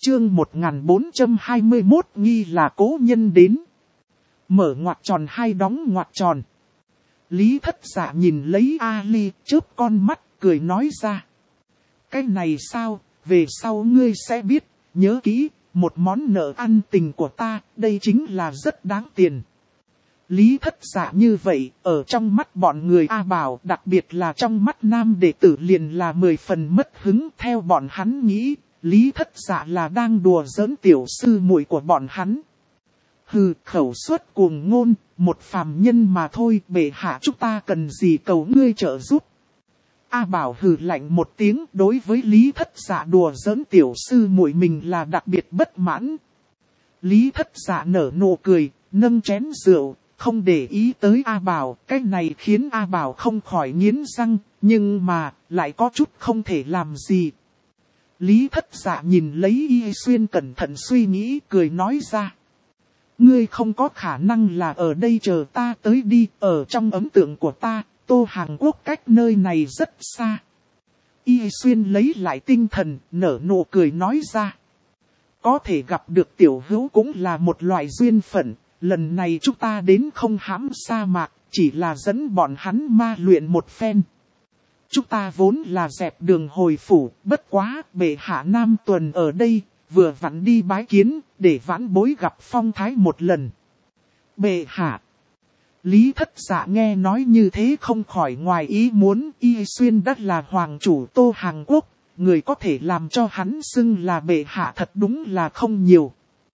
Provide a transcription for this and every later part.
Chương 1421 nghi là cố nhân đến. Mở ngoặc tròn hai đóng ngoặc tròn. Lý Thất Dạ nhìn lấy Ali chớp con mắt cười nói ra. Cái này sao, về sau ngươi sẽ biết, nhớ kỹ, một món nợ ăn tình của ta, đây chính là rất đáng tiền. Lý Thất Dạ như vậy, ở trong mắt bọn người A Bảo, đặc biệt là trong mắt nam đệ tử liền là 10 phần mất hứng. Theo bọn hắn nghĩ, Lý Thất Dạ là đang đùa giỡn tiểu sư muội của bọn hắn. Hừ, khẩu suất cuồng ngôn, một phàm nhân mà thôi, bệ hạ chúng ta cần gì cầu ngươi trợ giúp. A Bảo hừ lạnh một tiếng, đối với Lý Thất Dạ đùa giỡn tiểu sư muội mình là đặc biệt bất mãn. Lý Thất Dạ nở nụ cười, nâng chén rượu, không để ý tới A Bảo, cái này khiến A Bảo không khỏi nghiến răng, nhưng mà, lại có chút không thể làm gì. Lý Thất Dạ nhìn lấy Y Xuyên cẩn thận suy nghĩ, cười nói ra. Ngươi không có khả năng là ở đây chờ ta tới đi, ở trong ấn tượng của ta, Tô Hàng Quốc cách nơi này rất xa. Y Xuyên lấy lại tinh thần, nở nụ cười nói ra. Có thể gặp được tiểu hữu cũng là một loại duyên phận, lần này chúng ta đến không hãm sa mạc, chỉ là dẫn bọn hắn ma luyện một phen. Chúng ta vốn là dẹp đường hồi phủ, bất quá bệ hạ Nam Tuần ở đây, vừa vặn đi bái kiến, để vãn bối gặp phong thái một lần. Bệ hạ. Lý Thất Dạ nghe nói như thế không khỏi ngoài ý muốn, Y Xuyên đất là hoàng chủ Tô Hàng Quốc, người có thể làm cho hắn xưng là bệ hạ thật đúng là không nhiều.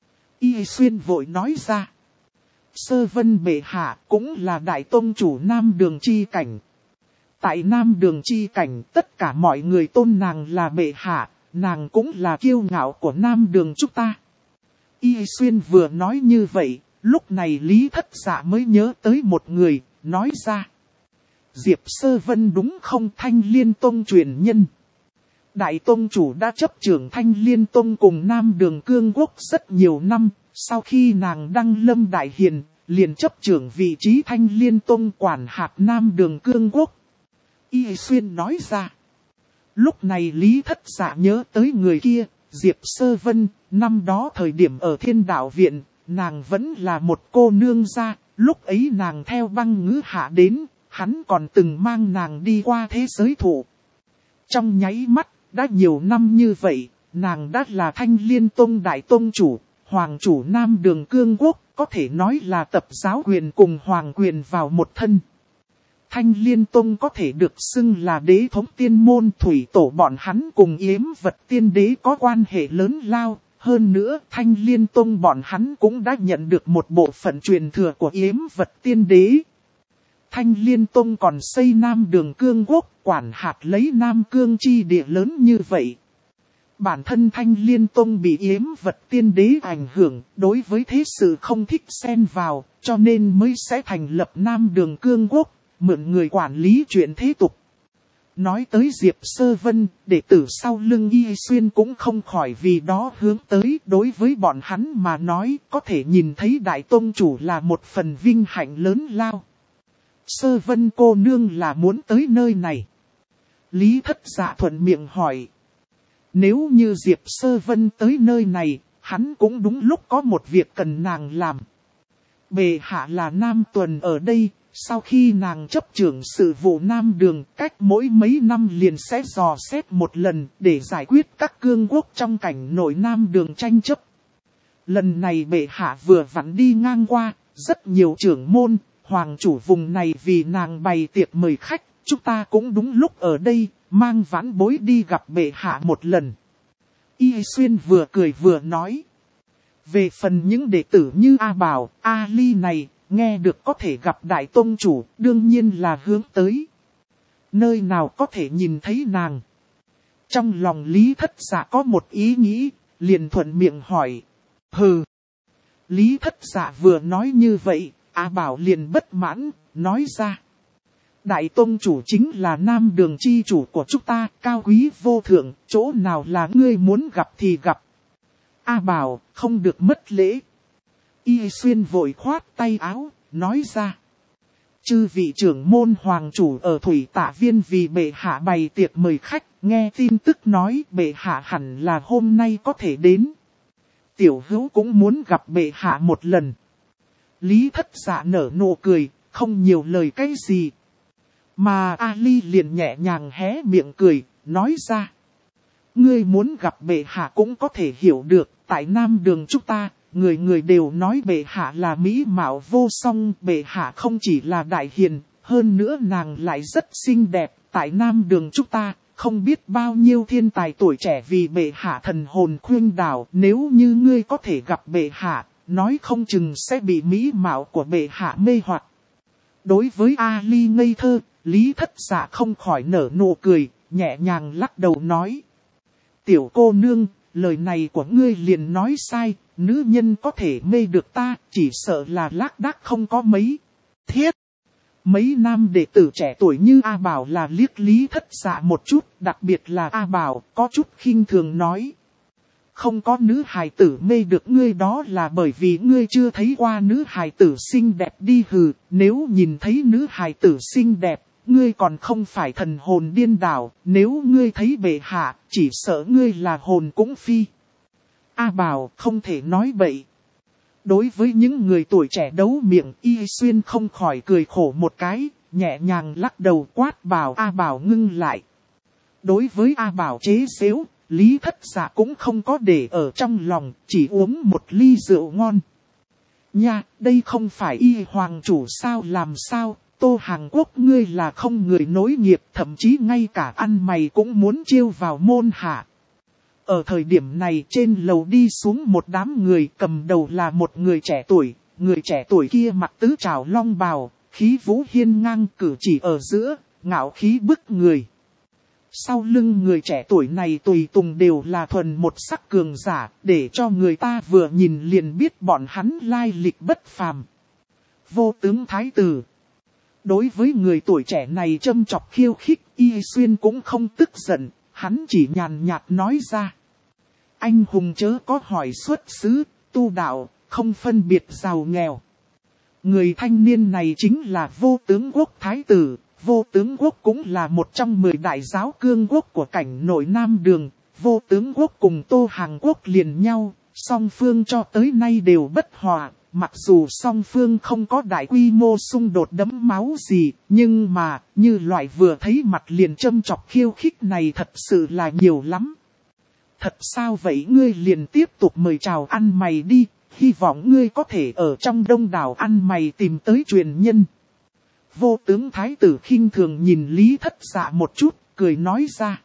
Y Xuyên vội nói ra. Sơ Vân bệ hạ cũng là đại tông chủ Nam Đường chi cảnh. Tại Nam Đường chi cảnh tất cả mọi người tôn nàng là bệ hạ, nàng cũng là kiêu ngạo của Nam Đường chúng ta. Y Xuyên vừa nói như vậy, lúc này Lý Thất Dạ mới nhớ tới một người, nói ra. Diệp Sơ Vân đúng không? Thanh Liên Tông truyền nhân. Đại Tông chủ đã chấp trưởng Thanh Liên Tông cùng Nam Đường Cương Quốc rất nhiều năm, sau khi nàng đăng lâm đại hiền, liền chấp trưởng vị trí Thanh Liên Tông quản hạt Nam Đường Cương Quốc. Y Xuyên nói ra. Lúc này Lý Thất Dạ nhớ tới người kia, Diệp Sơ Vân, năm đó thời điểm ở Thiên Đạo Viện, nàng vẫn là một cô nương gia, lúc ấy nàng theo Băng Ngữ Hạ đến, hắn còn từng mang nàng đi qua thế giới thụ. Trong nháy mắt, đã nhiều năm như vậy, nàng đã là Thanh Liên Tông đại tông chủ, hoàng chủ Nam Đường Cương Quốc, có thể nói là tập giáo quyền cùng hoàng quyền vào một thân. Thanh Liên Tông có thể được xưng là đế thống tiên môn, thủy tổ bọn hắn cùng Yếm Vật Tiên Đế có quan hệ lớn lao. Hơn nữa Thanh Liên Tông bọn hắn cũng đã nhận được một bộ phận truyền thừa của Yếm Vật Tiên Đế. Thanh Liên Tông còn xây Nam Đường Cương Quốc, quản hạt lấy Nam Cương chi địa lớn như vậy. Bản thân Thanh Liên Tông bị Yếm Vật Tiên Đế ảnh hưởng, đối với thế sự không thích xen vào, cho nên mới sẽ thành lập Nam Đường Cương Quốc, mượn người quản lý chuyện thế tục. Nói tới Diệp Sơ Vân, đệ tử sau lưng Y Xuyên cũng không khỏi vì đó hướng tới. Đối với bọn hắn mà nói, có thể nhìn thấy Đại Tông Chủ là một phần vinh hạnh lớn lao. Sơ Vân cô nương là muốn tới nơi này. Lý Thất Dạ thuận miệng hỏi. Nếu như Diệp Sơ Vân tới nơi này, hắn cũng đúng lúc có một việc cần nàng làm. Bệ hạ là Nam Tuần ở đây. Sau khi nàng chấp trưởng sự vụ Nam Đường, cách mỗi mấy năm liền sẽ dò xét một lần để giải quyết các cương quốc trong cảnh nội Nam Đường tranh chấp. Lần này bệ hạ vừa vặn đi ngang qua, rất nhiều trưởng môn, hoàng chủ vùng này vì nàng bày tiệc mời khách, chúng ta cũng đúng lúc ở đây, mang vãn bối đi gặp bệ hạ một lần. Y Xuyên vừa cười vừa nói. Về phần những đệ tử như A Bảo, A Ly này, nghe được có thể gặp Đại Tông Chủ, đương nhiên là hướng tới. Nơi nào có thể nhìn thấy nàng? Trong lòng Lý Thất Dạ có một ý nghĩ, liền thuận miệng hỏi. Hừ. Lý Thất Dạ vừa nói như vậy, A Bảo liền bất mãn, nói ra. Đại Tông Chủ chính là Nam Đường chi chủ của chúng ta, cao quý vô thượng, chỗ nào là ngươi muốn gặp thì gặp. A Bảo, không được mất lễ. Y Xuyên vội khoát tay áo, nói ra. Chư vị trưởng môn hoàng chủ ở Thủy Tạ Viên vì bệ hạ bày tiệc mời khách, nghe tin tức nói bệ hạ hẳn là hôm nay có thể đến. tiểu hữu cũng muốn gặp bệ hạ một lần. Lý Thất Dạ nở nụ cười, không nhiều lời cái gì. Mà Ali liền nhẹ nhàng hé miệng cười, nói ra. Ngươi muốn gặp bệ hạ cũng có thể hiểu được, tại Nam Đường chúng ta, người người đều nói bệ hạ là mỹ mạo vô song, bệ hạ không chỉ là đại hiền, hơn nữa nàng lại rất xinh đẹp, tại Nam Đường chúng ta, không biết bao nhiêu thiên tài tuổi trẻ vì bệ hạ thần hồn khuyên đảo, nếu như ngươi có thể gặp bệ hạ, nói không chừng sẽ bị mỹ mạo của bệ hạ mê hoặc. Đối với Ali ngây thơ, Lý Thất Dạ không khỏi nở nụ cười, nhẹ nhàng lắc đầu nói. Tiểu cô nương, lời này của ngươi liền nói sai, nữ nhân có thể mê được ta, chỉ sợ là lác đác không có mấy. Thiết! Mấy nam đệ tử trẻ tuổi như A Bảo là liếc Lý Thất Dạ một chút, đặc biệt là A Bảo có chút khinh thường nói. Không có nữ hài tử mê được ngươi đó là bởi vì ngươi chưa thấy qua nữ hài tử xinh đẹp đi hừ, nếu nhìn thấy nữ hài tử xinh đẹp, ngươi còn không phải thần hồn điên đảo, nếu ngươi thấy bệ hạ, chỉ sợ ngươi là hồn cũng phi. A Bảo không thể nói bậy. Đối với những người tuổi trẻ đấu miệng, Y Xuyên không khỏi cười khổ một cái, nhẹ nhàng lắc đầu quát bảo A Bảo ngưng lại. Đối với A Bảo chế giễu, Lý Thất Dạ cũng không có để ở trong lòng, chỉ uống một ly rượu ngon. Nha, đây không phải Y Hoàng chủ sao làm sao, Tô Hàng Quốc ngươi là không người nối nghiệp, thậm chí ngay cả ăn mày cũng muốn chiêu vào môn hạ. Ở thời điểm này trên lầu đi xuống một đám người, cầm đầu là một người trẻ tuổi kia mặc tứ trảo long bào, khí vũ hiên ngang cử chỉ ở giữa, ngạo khí bức người. Sau lưng người trẻ tuổi này tùy tùng đều là thuần một sắc cường giả, để cho người ta vừa nhìn liền biết bọn hắn lai lịch bất phàm. Vô tướng thái tử. Đối với người tuổi trẻ này châm chọc khiêu khích, Y Xuyên cũng không tức giận, hắn chỉ nhàn nhạt nói ra. Anh hùng chớ có hỏi xuất xứ, tu đạo, không phân biệt giàu nghèo. Người thanh niên này chính là Vô Tướng Quốc thái tử. Vô Tướng Quốc cũng là một trong 10 đại giáo cương quốc của cảnh nội Nam Đường. Vô Tướng Quốc cùng Tô Hàng Quốc liền nhau, song phương cho tới nay đều bất hòa. Mặc dù song phương không có đại quy mô xung đột đẫm máu gì, nhưng mà, như loại vừa thấy mặt liền châm chọc khiêu khích này thật sự là nhiều lắm. Thật sao vậy ngươi liền tiếp tục mời chào ăn mày đi, hy vọng ngươi có thể ở trong đông đảo ăn mày tìm tới truyền nhân. Vô tướng thái tử khinh thường nhìn Lý Thất Dạ một chút, cười nói ra.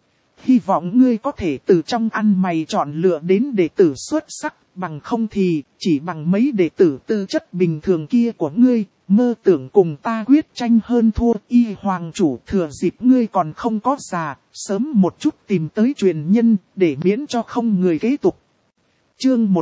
Hy vọng ngươi có thể từ trong ăn mày chọn lựa đến đệ tử xuất sắc, bằng không thì chỉ bằng mấy đệ tử tư chất bình thường kia của ngươi, mơ tưởng cùng ta quyết tranh hơn thua. Y Hoàng chủ thừa dịp ngươi còn không có già, sớm một chút tìm tới truyền nhân, để miễn cho không người kế tục. Chương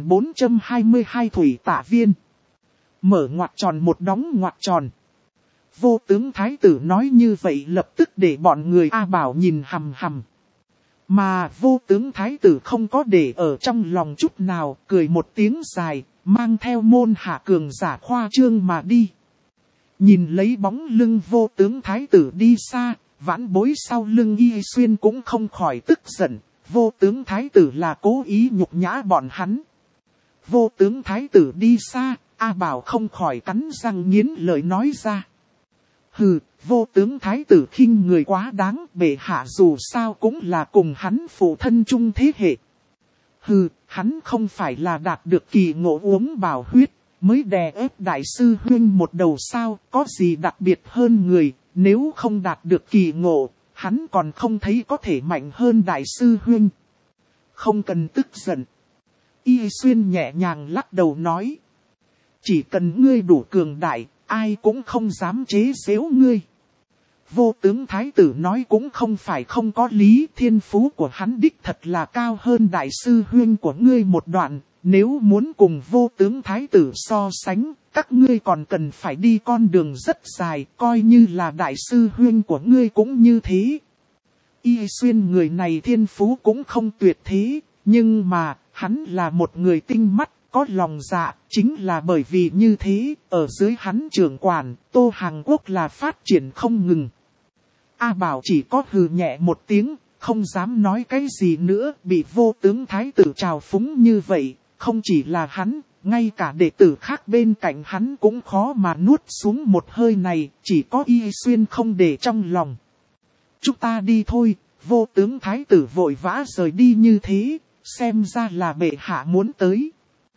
1422 Thủy Tạ Viên. Mở ngoặc tròn một đóng ngoặc tròn. Vô tướng thái tử nói như vậy lập tức để bọn người A Bảo nhìn hằm hằm. Mà vô tướng thái tử không có để ở trong lòng chút nào, cười một tiếng dài, mang theo môn hạ cường giả khoa trương mà đi. Nhìn lấy bóng lưng vô tướng thái tử đi xa, vãn bối sau lưng Y Xuyên cũng không khỏi tức giận, vô tướng thái tử là cố ý nhục nhã bọn hắn. Vô tướng thái tử đi xa, A Bảo không khỏi cắn răng nghiến lời nói ra. Hừ, vô tướng thái tử khinh người quá đáng, bệ hạ dù sao cũng là cùng hắn phụ thân chung thế hệ. Hừ, hắn không phải là đạt được kỳ ngộ uống bảo huyết, mới đè ép đại sư huyên một đầu sao, có gì đặc biệt hơn người, nếu không đạt được kỳ ngộ, hắn còn không thấy có thể mạnh hơn đại sư huyên. Không cần tức giận. Y Xuyên nhẹ nhàng lắc đầu nói. Chỉ cần ngươi đủ cường đại, ai cũng không dám chế giễu ngươi. Vô tướng thái tử nói cũng không phải không có lý, thiên phú của hắn đích thật là cao hơn đại sư huyên của ngươi một đoạn. Nếu muốn cùng vô tướng thái tử so sánh, các ngươi còn cần phải đi con đường rất dài, coi như là đại sư huyên của ngươi cũng như thế. Y Xuyên người này thiên phú cũng không tuyệt thế, nhưng mà, hắn là một người tinh mắt, có lòng dạ, chính là bởi vì như thế, ở dưới hắn trưởng quản, Tô Hàng Quốc là phát triển không ngừng. A Bảo chỉ có hừ nhẹ một tiếng, không dám nói cái gì nữa, bị vô tướng thái tử trào phúng như vậy, không chỉ là hắn, ngay cả đệ tử khác bên cạnh hắn cũng khó mà nuốt xuống một hơi này, chỉ có Y Xuyên không để trong lòng. Chúng ta đi thôi, vô tướng thái tử vội vã rời đi như thế, xem ra là bệ hạ muốn tới.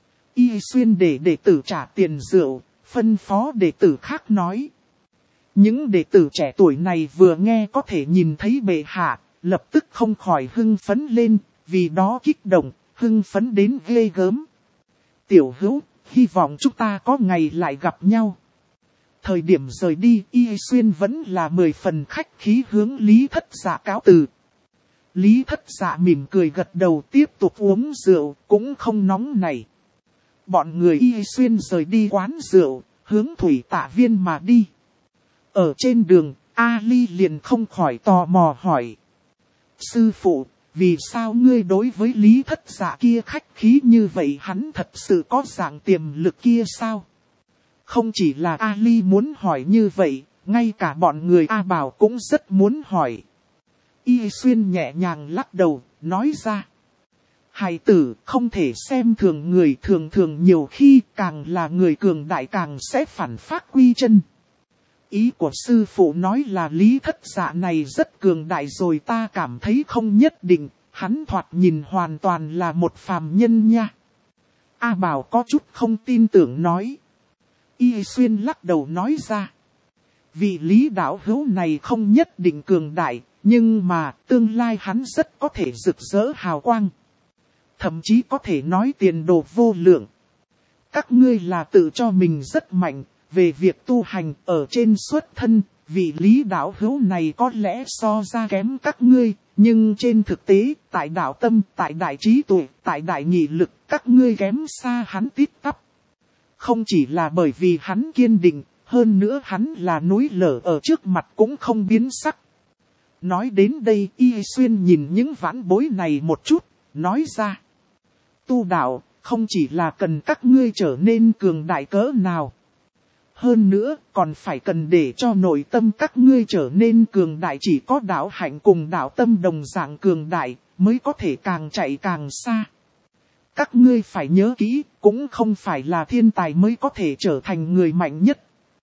Y Xuyên để đệ tử trả tiền rượu, phân phó đệ tử khác nói. Những đệ tử trẻ tuổi này vừa nghe có thể nhìn thấy bệ hạ, lập tức không khỏi hưng phấn lên, vì đó kích động, hưng phấn đến ghê gớm. Tiểu hữu, hy vọng chúng ta có ngày lại gặp nhau. Thời điểm rời đi, Y Xuyên vẫn là 10 phần khách khí hướng Lý Thất Dạ cáo từ. Lý Thất Dạ mỉm cười gật đầu tiếp tục uống rượu, cũng không nóng nảy. Bọn người Y Xuyên rời đi quán rượu, hướng Thủy Tạ Viên mà đi. Ở trên đường, Ali liền không khỏi tò mò hỏi. Sư phụ, vì sao ngươi đối với Lý Thất Dạ kia khách khí như vậy, hắn thật sự có dạng tiềm lực kia sao? Không chỉ là Ali muốn hỏi như vậy, ngay cả bọn người A Bảo cũng rất muốn hỏi. Y Xuyên nhẹ nhàng lắc đầu, nói ra. Hài tử không thể xem thường người, thường thường nhiều khi càng là người cường đại càng sẽ phản phát quy chân. Ý của sư phụ nói là Lý Thất Dạ này rất cường đại rồi, ta cảm thấy không nhất định, hắn thoạt nhìn hoàn toàn là một phàm nhân nha. A Bảo có chút không tin tưởng nói. Y Xuyên lắc đầu nói ra. Vị Lý đạo hữu này không nhất định cường đại, nhưng mà tương lai hắn rất có thể rực rỡ hào quang. Thậm chí có thể nói tiền đồ vô lượng. Các ngươi là tự cho mình rất mạnh, về việc tu hành ở trên xuất thân, vị Lý đạo hữu này có lẽ so ra kém các ngươi, nhưng trên thực tế, tại đạo tâm, tại đại trí tuệ, tại đại nghị lực, các ngươi kém xa hắn tít tắp. Không chỉ là bởi vì hắn kiên định, hơn nữa hắn là núi lở ở trước mặt cũng không biến sắc. Nói đến đây, Y Xuyên nhìn những vãn bối này một chút, nói ra. Tu đạo, không chỉ là cần các ngươi trở nên cường đại cỡ nào. Hơn nữa, còn phải cần để cho nội tâm các ngươi trở nên cường đại, chỉ có đạo hạnh cùng đạo tâm đồng dạng cường đại, mới có thể càng chạy càng xa. Các ngươi phải nhớ kỹ, cũng không phải là thiên tài mới có thể trở thành người mạnh nhất.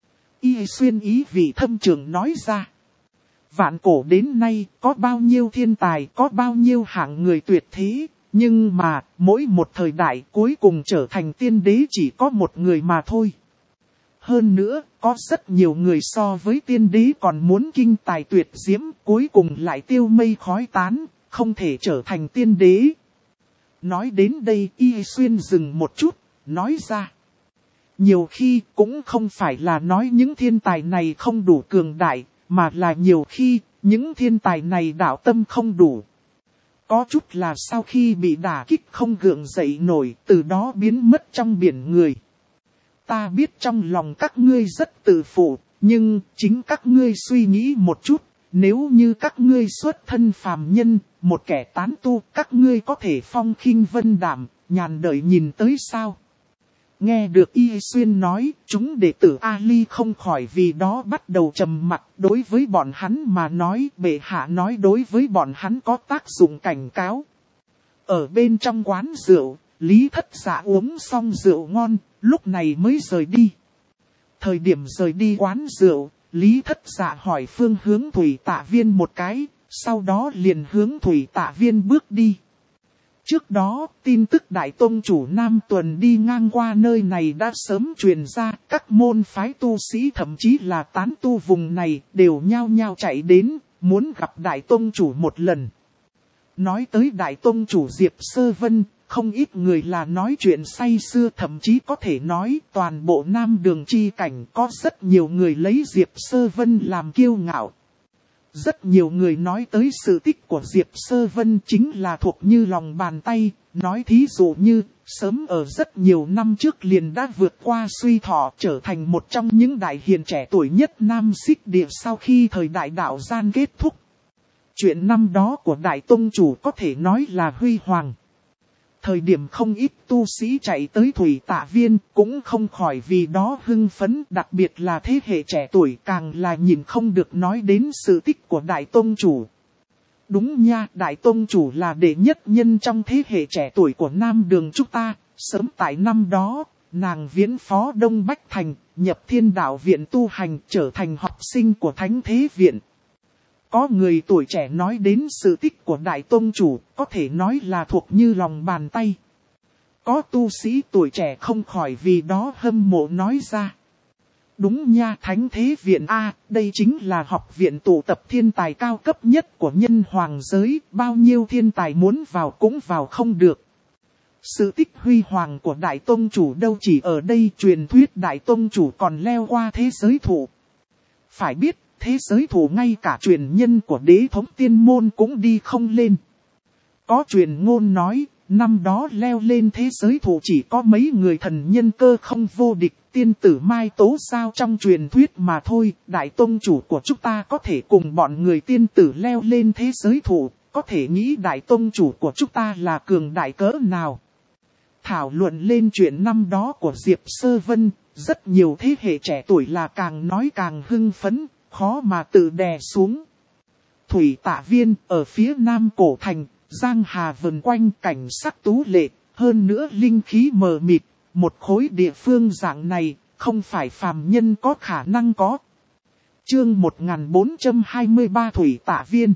Y Xuyên ý vị thâm trường nói ra. Vạn cổ đến nay, có bao nhiêu thiên tài, có bao nhiêu hạng người tuyệt thế, nhưng mà, mỗi một thời đại cuối cùng trở thành tiên đế chỉ có một người mà thôi. Hơn nữa, có rất nhiều người so với tiên đế còn muốn kinh tài tuyệt diễm, cuối cùng lại tiêu mây khói tán, không thể trở thành tiên đế. Nói đến đây, Y Xuyên dừng một chút, nói ra. Nhiều khi cũng không phải là nói những thiên tài này không đủ cường đại, mà là nhiều khi những thiên tài này đạo tâm không đủ. Có chút là sau khi bị đả kích không gượng dậy nổi, từ đó biến mất trong biển người. Ta biết trong lòng các ngươi rất tự phụ, nhưng chính các ngươi suy nghĩ một chút, nếu như các ngươi xuất thân phàm nhân, một kẻ tán tu, các ngươi có thể phong khinh vân đạm, nhàn đợi nhìn tới sao? Nghe được Y Xuyên nói, chúng đệ tử Ali không khỏi vì đó bắt đầu trầm mặc. Đối với bọn hắn mà nói, bệ hạ nói đối với bọn hắn có tác dụng cảnh cáo. Ở bên trong quán rượu, Lý Thất Dạ uống xong rượu ngon, lúc này mới rời đi. Thời điểm rời đi quán rượu, Lý Thất Dạ hỏi phương hướng Thủy Tạ Viên một cái, sau đó liền hướng Thủy Tạ Viên bước đi. Trước đó, tin tức Đại Tông chủ Nam Tuần đi ngang qua nơi này đã sớm truyền ra, các môn phái tu sĩ thậm chí là tán tu vùng này đều nhao nhao chạy đến, muốn gặp Đại Tông chủ một lần. Nói tới Đại Tông chủ Diệp Sơ Vân, không ít người là nói chuyện say xưa, thậm chí có thể nói toàn bộ Nam Đường chi cảnh có rất nhiều người lấy Diệp Sơ Vân làm kiêu ngạo. Rất nhiều người nói tới sự tích của Diệp Sơ Vân chính là thuộc như lòng bàn tay, nói thí dụ như, sớm ở rất nhiều năm trước liền đã vượt qua suy thọ trở thành một trong những đại hiền trẻ tuổi nhất Nam Xích Địa sau khi thời đại đạo gian kết thúc. Chuyện năm đó của Đại Tông chủ có thể nói là huy hoàng. Thời điểm không ít tu sĩ chạy tới Thủy Tạ Viên cũng không khỏi vì đó hưng phấn, đặc biệt là thế hệ trẻ tuổi càng là nhìn không được nói đến sự tích của Đại Tông chủ. Đúng nha, Đại Tông Chủ là đệ nhất nhân trong thế hệ trẻ tuổi của Nam Đường chúng ta. Sớm tại năm đó, nàng viễn phó Đông Bách Thành, nhập Thiên Đạo Viện tu hành, trở thành học sinh của Thánh Thế Viện. Có người tuổi trẻ nói đến sự tích của Đại Tông Chủ, có thể nói là thuộc như lòng bàn tay. Có tu sĩ tuổi trẻ không khỏi vì đó hâm mộ nói ra. Đúng nha, Thánh Thế Viện A, đây chính là học viện tụ tập thiên tài cao cấp nhất của nhân hoàng giới, bao nhiêu thiên tài muốn vào cũng vào không được. Sự tích huy hoàng của Đại Tông Chủ đâu chỉ ở đây, truyền thuyết Đại Tông Chủ còn leo qua thế giới thụ. Phải biết, thế giới thụ ngay cả truyền nhân của đế thống tiên môn cũng đi không lên. Có truyền ngôn nói, năm đó leo lên thế giới thụ chỉ có mấy người thần nhân cơ không vô địch, tiên tử Mai Tố sao trong truyền thuyết mà thôi. Đại Tông Chủ của chúng ta có thể cùng bọn người tiên tử leo lên thế giới thụ, có thể nghĩ Đại Tông Chủ của chúng ta là cường đại cỡ nào. Thảo luận lên chuyện năm đó của Diệp Sơ Vân, rất nhiều thế hệ trẻ tuổi là càng nói càng hưng phấn, khó mà tự đè xuống. Thủy Tạ Viên ở phía nam cổ thành, giang hà vần quanh, cảnh sắc tú lệ, hơn nữa linh khí mờ mịt, một khối địa phương dạng này, không phải phàm nhân có khả năng có. Chương 1423 Thủy Tạ Viên.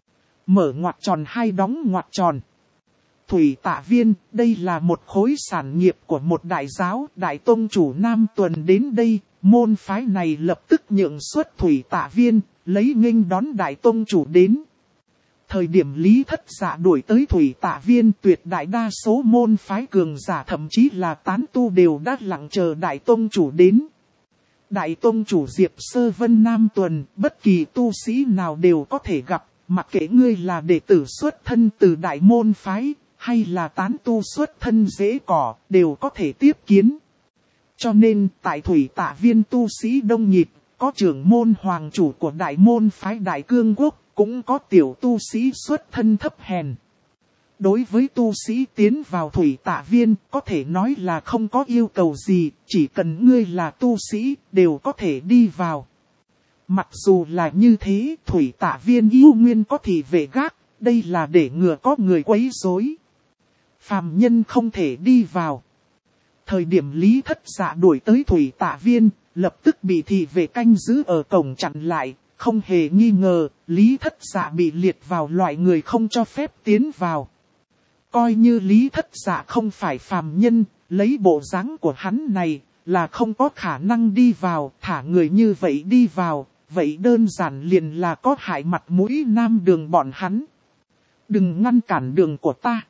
Mở ngoặc tròn hai đóng ngoặc tròn. Thủy Tạ Viên, đây là một khối sản nghiệp của một đại giáo, Đại Tông Chủ Nam Tuần đến đây, môn phái này lập tức nhượng xuất Thủy Tạ Viên, lấy nghênh đón Đại Tông Chủ đến. Thời điểm Lý Thất Dạ đuổi tới Thủy Tạ Viên, tuyệt đại đa số môn phái cường giả thậm chí là tán tu đều đã lặng chờ Đại Tông Chủ đến. Đại Tông Chủ Diệp Sơ Vân Nam Tuần, bất kỳ tu sĩ nào đều có thể gặp, mặc kệ ngươi là đệ tử xuất thân từ đại môn phái, hay là tán tu xuất thân dễ cỏ, đều có thể tiếp kiến. Cho nên, tại Thủy Tạ Viên tu sĩ đông nhịp, có trưởng môn hoàng chủ của đại môn phái Đại Cương Quốc, cũng có tiểu tu sĩ xuất thân thấp hèn. Đối với tu sĩ tiến vào Thủy Tạ Viên, có thể nói là không có yêu cầu gì, chỉ cần ngươi là tu sĩ, đều có thể đi vào. Mặc dù là như thế, Thủy Tạ Viên yêu nguyên có thị vệ gác, đây là để ngừa có người quấy rối. Phàm nhân không thể đi vào. Thời điểm Lý Thất Dạ đuổi tới Thủy Tạ Viên, lập tức bị thị vệ canh giữ ở cổng chặn lại, không hề nghi ngờ, Lý Thất Dạ bị liệt vào loại người không cho phép tiến vào. Coi như Lý Thất Dạ không phải phàm nhân, lấy bộ dáng của hắn này, là không có khả năng đi vào, thả người như vậy đi vào, vậy đơn giản liền là có hại mặt mũi Nam Đường bọn hắn. Đừng ngăn cản đường của ta.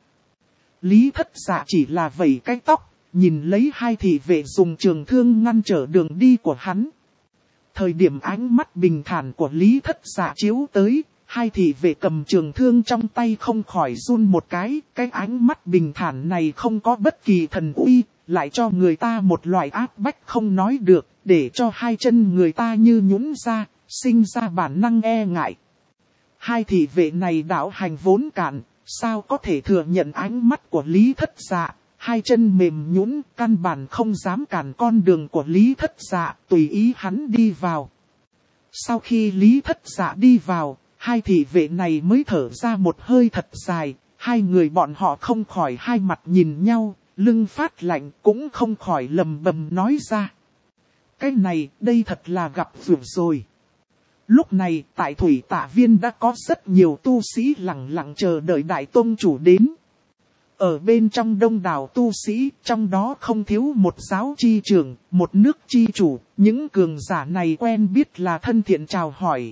Lý Thất Dạ chỉ là vẩy cái tóc, nhìn lấy hai thị vệ dùng trường thương ngăn trở đường đi của hắn. Thời điểm ánh mắt bình thản của Lý Thất Dạ chiếu tới, hai thị vệ cầm trường thương trong tay không khỏi run một cái ánh mắt bình thản này không có bất kỳ thần uy, lại cho người ta một loại áp bách không nói được, để cho hai chân người ta như nhũn ra, sinh ra bản năng e ngại. Hai thị vệ này đạo hành vốn cạn, sao có thể thừa nhận ánh mắt của Lý Thất Dạ, hai chân mềm nhũn, căn bản không dám cản con đường của Lý Thất Dạ, tùy ý hắn đi vào. Sau khi Lý Thất Dạ đi vào, hai thị vệ này mới thở ra một hơi thật dài, hai người bọn họ không khỏi hai mặt nhìn nhau, lưng phát lạnh cũng không khỏi lầm bầm nói ra. Cái này, đây thật là gặp rủi rồi. Lúc này, tại Thủy Tạ Viên đã có rất nhiều tu sĩ lặng lặng chờ đợi Đại Tông Chủ đến. Ở bên trong đông đảo tu sĩ, trong đó không thiếu một giáo chi trưởng, một nước chi chủ, những cường giả này quen biết là thân thiện chào hỏi.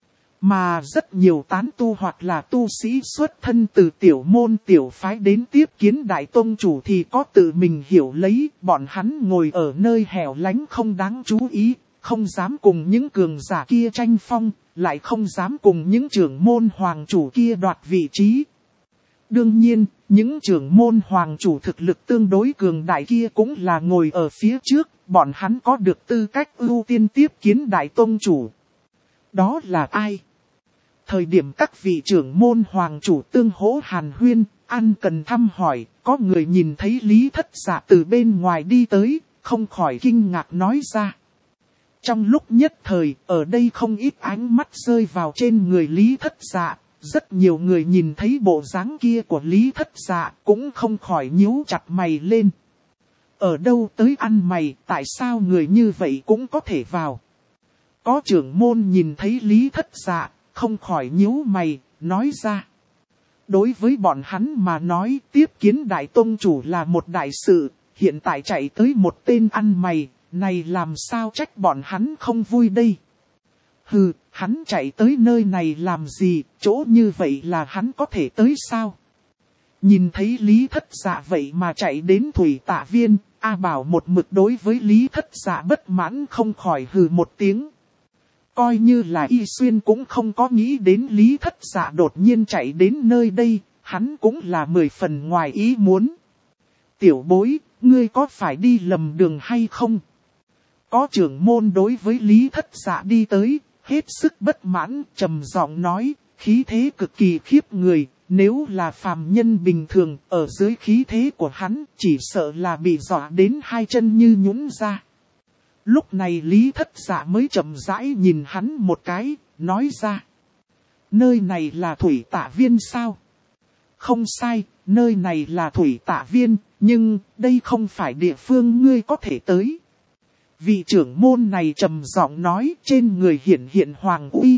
Mà rất nhiều tán tu hoặc là tu sĩ xuất thân từ tiểu môn tiểu phái đến tiếp kiến Đại Tông Chủ thì có tự mình hiểu lấy, bọn hắn ngồi ở nơi hẻo lánh không đáng chú ý, không dám cùng những cường giả kia tranh phong, lại không dám cùng những trưởng môn hoàng chủ kia đoạt vị trí. Đương nhiên, những trưởng môn hoàng chủ thực lực tương đối cường đại kia cũng là ngồi ở phía trước, bọn hắn có được tư cách ưu tiên tiếp kiến Đại Tông Chủ. Đó là ai? Thời điểm các vị trưởng môn hoàng chủ tương hỗ hàn huyên, ăn cần thăm hỏi, có người nhìn thấy Lý Thất Dạ từ bên ngoài đi tới, không khỏi kinh ngạc nói ra. Trong lúc nhất thời, ở đây không ít ánh mắt rơi vào trên người Lý Thất Dạ, Rất nhiều người nhìn thấy bộ dáng kia của Lý Thất Dạ cũng không khỏi nhíu chặt mày lên. Ở đâu tới ăn mày, tại sao người như vậy cũng có thể vào? Có trưởng môn nhìn thấy Lý Thất Dạ, không khỏi nhíu mày, nói ra. Đối với bọn hắn mà nói, tiếp kiến đại tông chủ là một đại sự, hiện tại chạy tới một tên ăn mày, này làm sao trách bọn hắn không vui đây? Hừ, hắn chạy tới nơi này làm gì, chỗ như vậy là hắn có thể tới sao? Nhìn thấy Lý Thất Dạ vậy mà chạy đến Thủy Tạ Viên, A Bảo một mực đối với Lý Thất Dạ bất mãn không khỏi hừ một tiếng. Coi như là Y Xuyên cũng không có nghĩ đến Lý Thất Dạ đột nhiên chạy đến nơi đây, hắn cũng là 10 phần ngoài ý muốn. Tiểu bối, ngươi có phải đi lầm đường hay không? Có trưởng môn đối với Lý Thất Dạ đi tới, hết sức bất mãn, trầm giọng nói, khí thế cực kỳ khiếp người, nếu là phàm nhân bình thường, ở dưới khí thế của hắn, chỉ sợ là bị dọa đến hai chân như nhũn ra. Lúc này Lý Thất Dạ mới chậm rãi nhìn hắn một cái, nói ra. Nơi này là Thủy Tạ Viên sao? Không sai, nơi này là Thủy Tạ Viên, nhưng đây không phải địa phương ngươi có thể tới. Vị trưởng môn này trầm giọng nói, trên người hiện hoàng uy.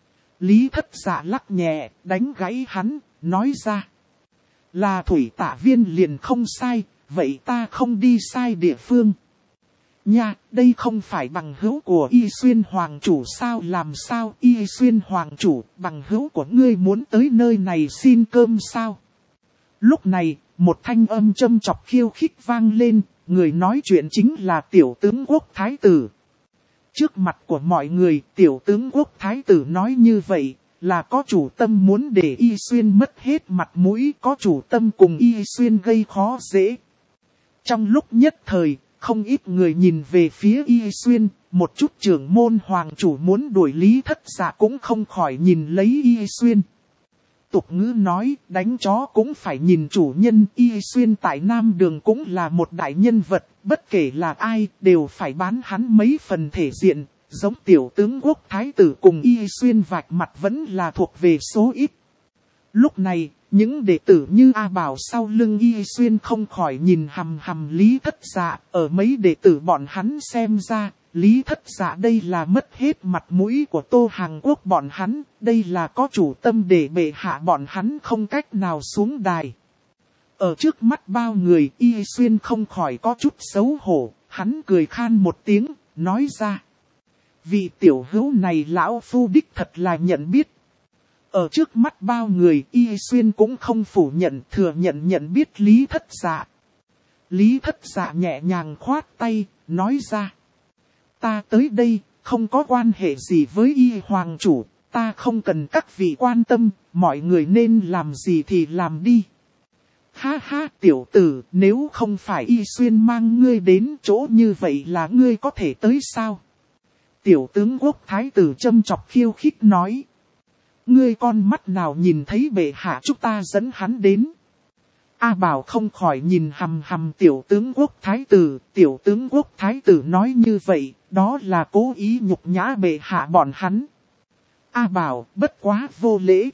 Lý Thất Dạ lắc nhẹ, đánh gãy hắn, nói ra. Là Thủy Tạ Viên liền không sai, vậy ta không đi sai địa phương. Nha, đây không phải bằng hữu của Y Xuyên Hoàng Chủ sao, làm sao Y Xuyên Hoàng Chủ, bằng hữu của ngươi muốn tới nơi này xin cơm sao? Lúc này, một thanh âm châm chọc khiêu khích vang lên, người nói chuyện chính là tiểu tướng quốc thái tử. Trước mặt của mọi người, tiểu tướng quốc thái tử nói như vậy, là có chủ tâm muốn để Y Xuyên mất hết mặt mũi, có chủ tâm cùng Y Xuyên gây khó dễ. Trong lúc nhất thời, không ít người nhìn về phía Y Xuyên, một chút trưởng môn hoàng chủ muốn đuổi Lý Thất Dạ cũng không khỏi nhìn lấy Y Xuyên. Tục ngữ nói, đánh chó cũng phải nhìn chủ nhân, Y Xuyên tại Nam Đường cũng là một đại nhân vật, bất kể là ai, đều phải bán hắn mấy phần thể diện, giống tiểu tướng quốc thái tử cùng Y Xuyên vạch mặt vẫn là thuộc về số ít. Lúc này, những đệ tử như A Bảo sau lưng Y Xuyên không khỏi nhìn hằm hằm Lý Thất Dạ, ở mấy đệ tử bọn hắn xem ra, Lý Thất Dạ đây là mất hết mặt mũi của Tô Hàng Quốc bọn hắn, đây là có chủ tâm để bệ hạ bọn hắn không cách nào xuống đài. Ở trước mắt bao người Y Xuyên không khỏi có chút xấu hổ, hắn cười khan một tiếng, nói ra. Vị tiểu hữu này lão phu đích thật là nhận biết. Ở trước mắt bao người Y Xuyên cũng không phủ nhận thừa nhận biết Lý Thất Dạ. Lý Thất Dạ nhẹ nhàng khoát tay, nói ra. Ta tới đây, không có quan hệ gì với Y Hoàng Chủ, ta không cần các vị quan tâm, mọi người nên làm gì thì làm đi. Ha ha tiểu tử, nếu không phải Y Xuyên mang ngươi đến chỗ như vậy là ngươi có thể tới sao? Tiểu tướng quốc thái tử châm chọc khiêu khích nói. Ngươi con mắt nào nhìn thấy bệ hạ chúng ta dẫn hắn đến. A Bảo không khỏi nhìn hằm hằm tiểu tướng quốc thái tử. Tiểu tướng quốc thái tử nói như vậy, đó là cố ý nhục nhã bệ hạ bọn hắn. A Bảo bất quá vô lễ.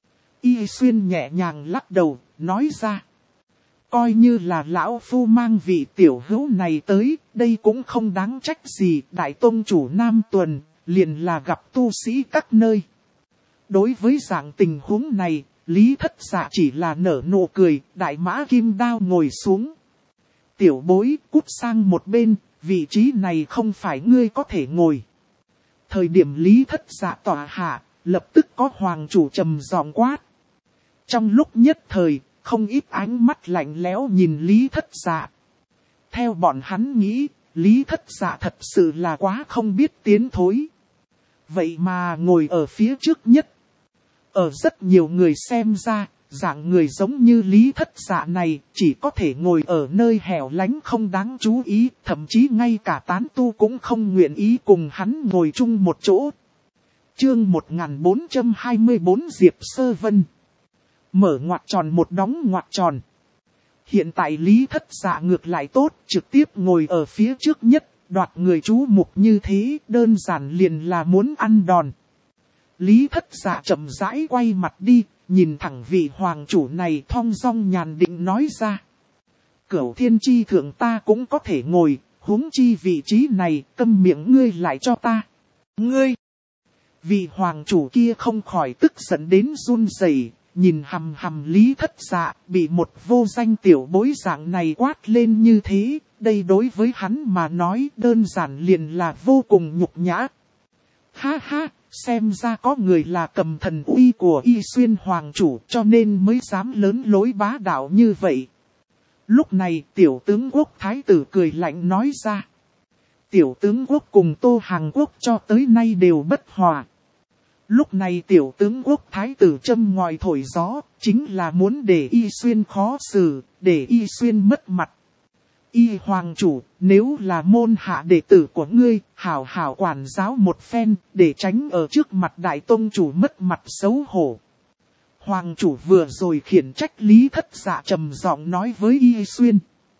Y Xuyên nhẹ nhàng lắc đầu, nói ra. Coi như là lão phu mang vị tiểu hữu này tới, đây cũng không đáng trách gì. Đại tông chủ Nam Tuần, liền là gặp tu sĩ các nơi. Đối với dạng tình huống này, Lý Thất Dạ chỉ là nở nụ cười, đại mã kim đao ngồi xuống. Tiểu bối cút sang một bên, vị trí này không phải ngươi có thể ngồi. Thời điểm Lý Thất Dạ tỏa hạ, lập tức có hoàng chủ trầm giọng quát. Trong lúc nhất thời, không ít ánh mắt lạnh lẽo nhìn Lý Thất Dạ. Theo bọn hắn nghĩ, Lý Thất Dạ thật sự là quá không biết tiến thối. Vậy mà ngồi ở phía trước nhất. Ở rất nhiều người xem ra, dạng người giống như Lý Thất Dạ này chỉ có thể ngồi ở nơi hẻo lánh không đáng chú ý, thậm chí ngay cả tán tu cũng không nguyện ý cùng hắn ngồi chung một chỗ. Chương 1424 Diệp Sơ Vân. Mở ngoặc tròn một đóng ngoặc tròn. Hiện tại Lý Thất Dạ ngược lại tốt, trực tiếp ngồi ở phía trước nhất, đoạt người chú mục như thế, đơn giản liền là muốn ăn đòn. Lý Thất Dạ chậm rãi quay mặt đi, nhìn thẳng vị hoàng chủ này thong dong nhàn định nói ra. Cửu thiên chi thượng ta cũng có thể ngồi, huống chi vị trí này, câm miệng ngươi lại cho ta. Ngươi! Vị hoàng chủ kia không khỏi tức giận đến run rẩy, nhìn hằm hằm Lý Thất Dạ, bị một vô danh tiểu bối dạng này quát lên như thế, đây đối với hắn mà nói đơn giản liền là vô cùng nhục nhã. Ha ha, xem ra có người là cầm thần uy của Y Xuyên hoàng chủ cho nên mới dám lớn lối bá đạo như vậy. Lúc này tiểu tướng quốc thái tử cười lạnh nói ra. Tiểu tướng quốc cùng Tô Hàng quốc cho tới nay đều bất hòa. Lúc này tiểu tướng quốc thái tử châm ngòi thổi gió, chính là muốn để Y Xuyên khó xử, để Y Xuyên mất mặt. Y hoàng chủ, nếu là môn hạ đệ tử của ngươi, hảo hảo quản giáo một phen, để tránh ở trước mặt đại tông chủ mất mặt xấu hổ. Hoàng chủ vừa rồi khiển trách Lý Thất Dạ trầm giọng nói với Y Xuyên.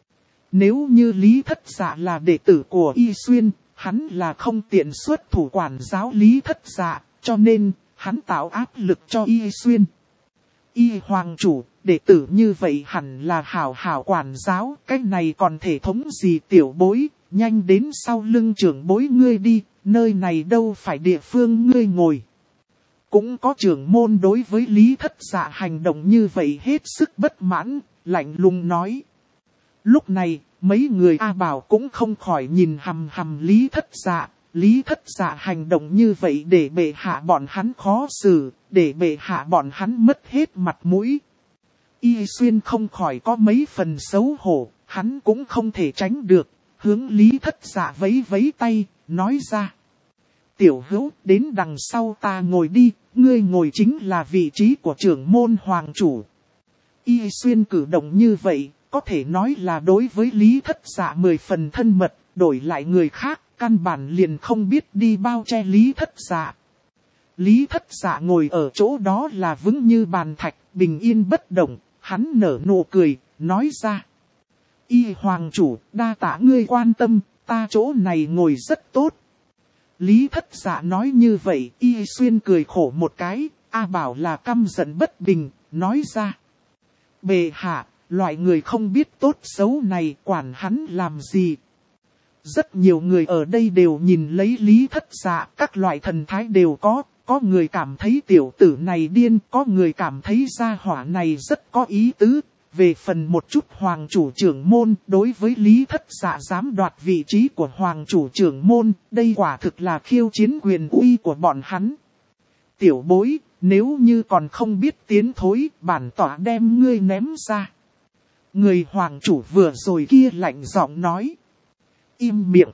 Nếu như Lý Thất Dạ là đệ tử của Y Xuyên, hắn là không tiện xuất thủ quản giáo Lý Thất Dạ, cho nên hắn tạo áp lực cho Y Xuyên. Y hoàng chủ, đệ tử như vậy hẳn là hảo hảo quản giáo, cái này còn thể thống gì tiểu bối, nhanh đến sau lưng trưởng bối ngươi đi, nơi này đâu phải địa phương ngươi ngồi. Cũng có trưởng môn đối với Lý Thất Dạ hành động như vậy hết sức bất mãn, lạnh lùng nói. Lúc này, mấy người A Bảo cũng không khỏi nhìn hằm hằm Lý Thất Dạ. Lý Thất Dạ hành động như vậy để bệ hạ bọn hắn khó xử, để bệ hạ bọn hắn mất hết mặt mũi. Y Xuyên không khỏi có mấy phần xấu hổ, hắn cũng không thể tránh được, hướng Lý Thất Dạ vẫy vẫy tay, nói ra. Tiểu hữu, đến đằng sau ta ngồi đi, ngươi ngồi chính là vị trí của trưởng môn hoàng chủ. Y Xuyên cử động như vậy, có thể nói là đối với Lý Thất Dạ 10 phần thân mật, đổi lại người khác, căn bản liền không biết đi bao che Lý Thất Dạ. Lý Thất Dạ ngồi ở chỗ đó là vững như bàn thạch, bình yên bất động, hắn nở nụ cười, nói ra. Y hoàng chủ, đa tạ ngươi quan tâm, ta chỗ này ngồi rất tốt. Lý Thất Dạ nói như vậy, Y Xuyên cười khổ một cái, A Bảo là căm giận bất bình, nói ra. Bệ hạ, loại người không biết tốt xấu này quản hắn làm gì. Rất nhiều người ở đây đều nhìn lấy Lý Thất Dạ, các loại thần thái đều có người cảm thấy tiểu tử này điên, có người cảm thấy gia hỏa này rất có ý tứ. Về phần một chút hoàng chủ trưởng môn, đối với Lý Thất Dạ dám đoạt vị trí của hoàng chủ trưởng môn, đây quả thực là khiêu chiến quyền uy của bọn hắn. Tiểu bối, nếu như còn không biết tiến thối, bản tỏa đem ngươi ném ra. Người hoàng chủ vừa rồi kia lạnh giọng nói. Im miệng.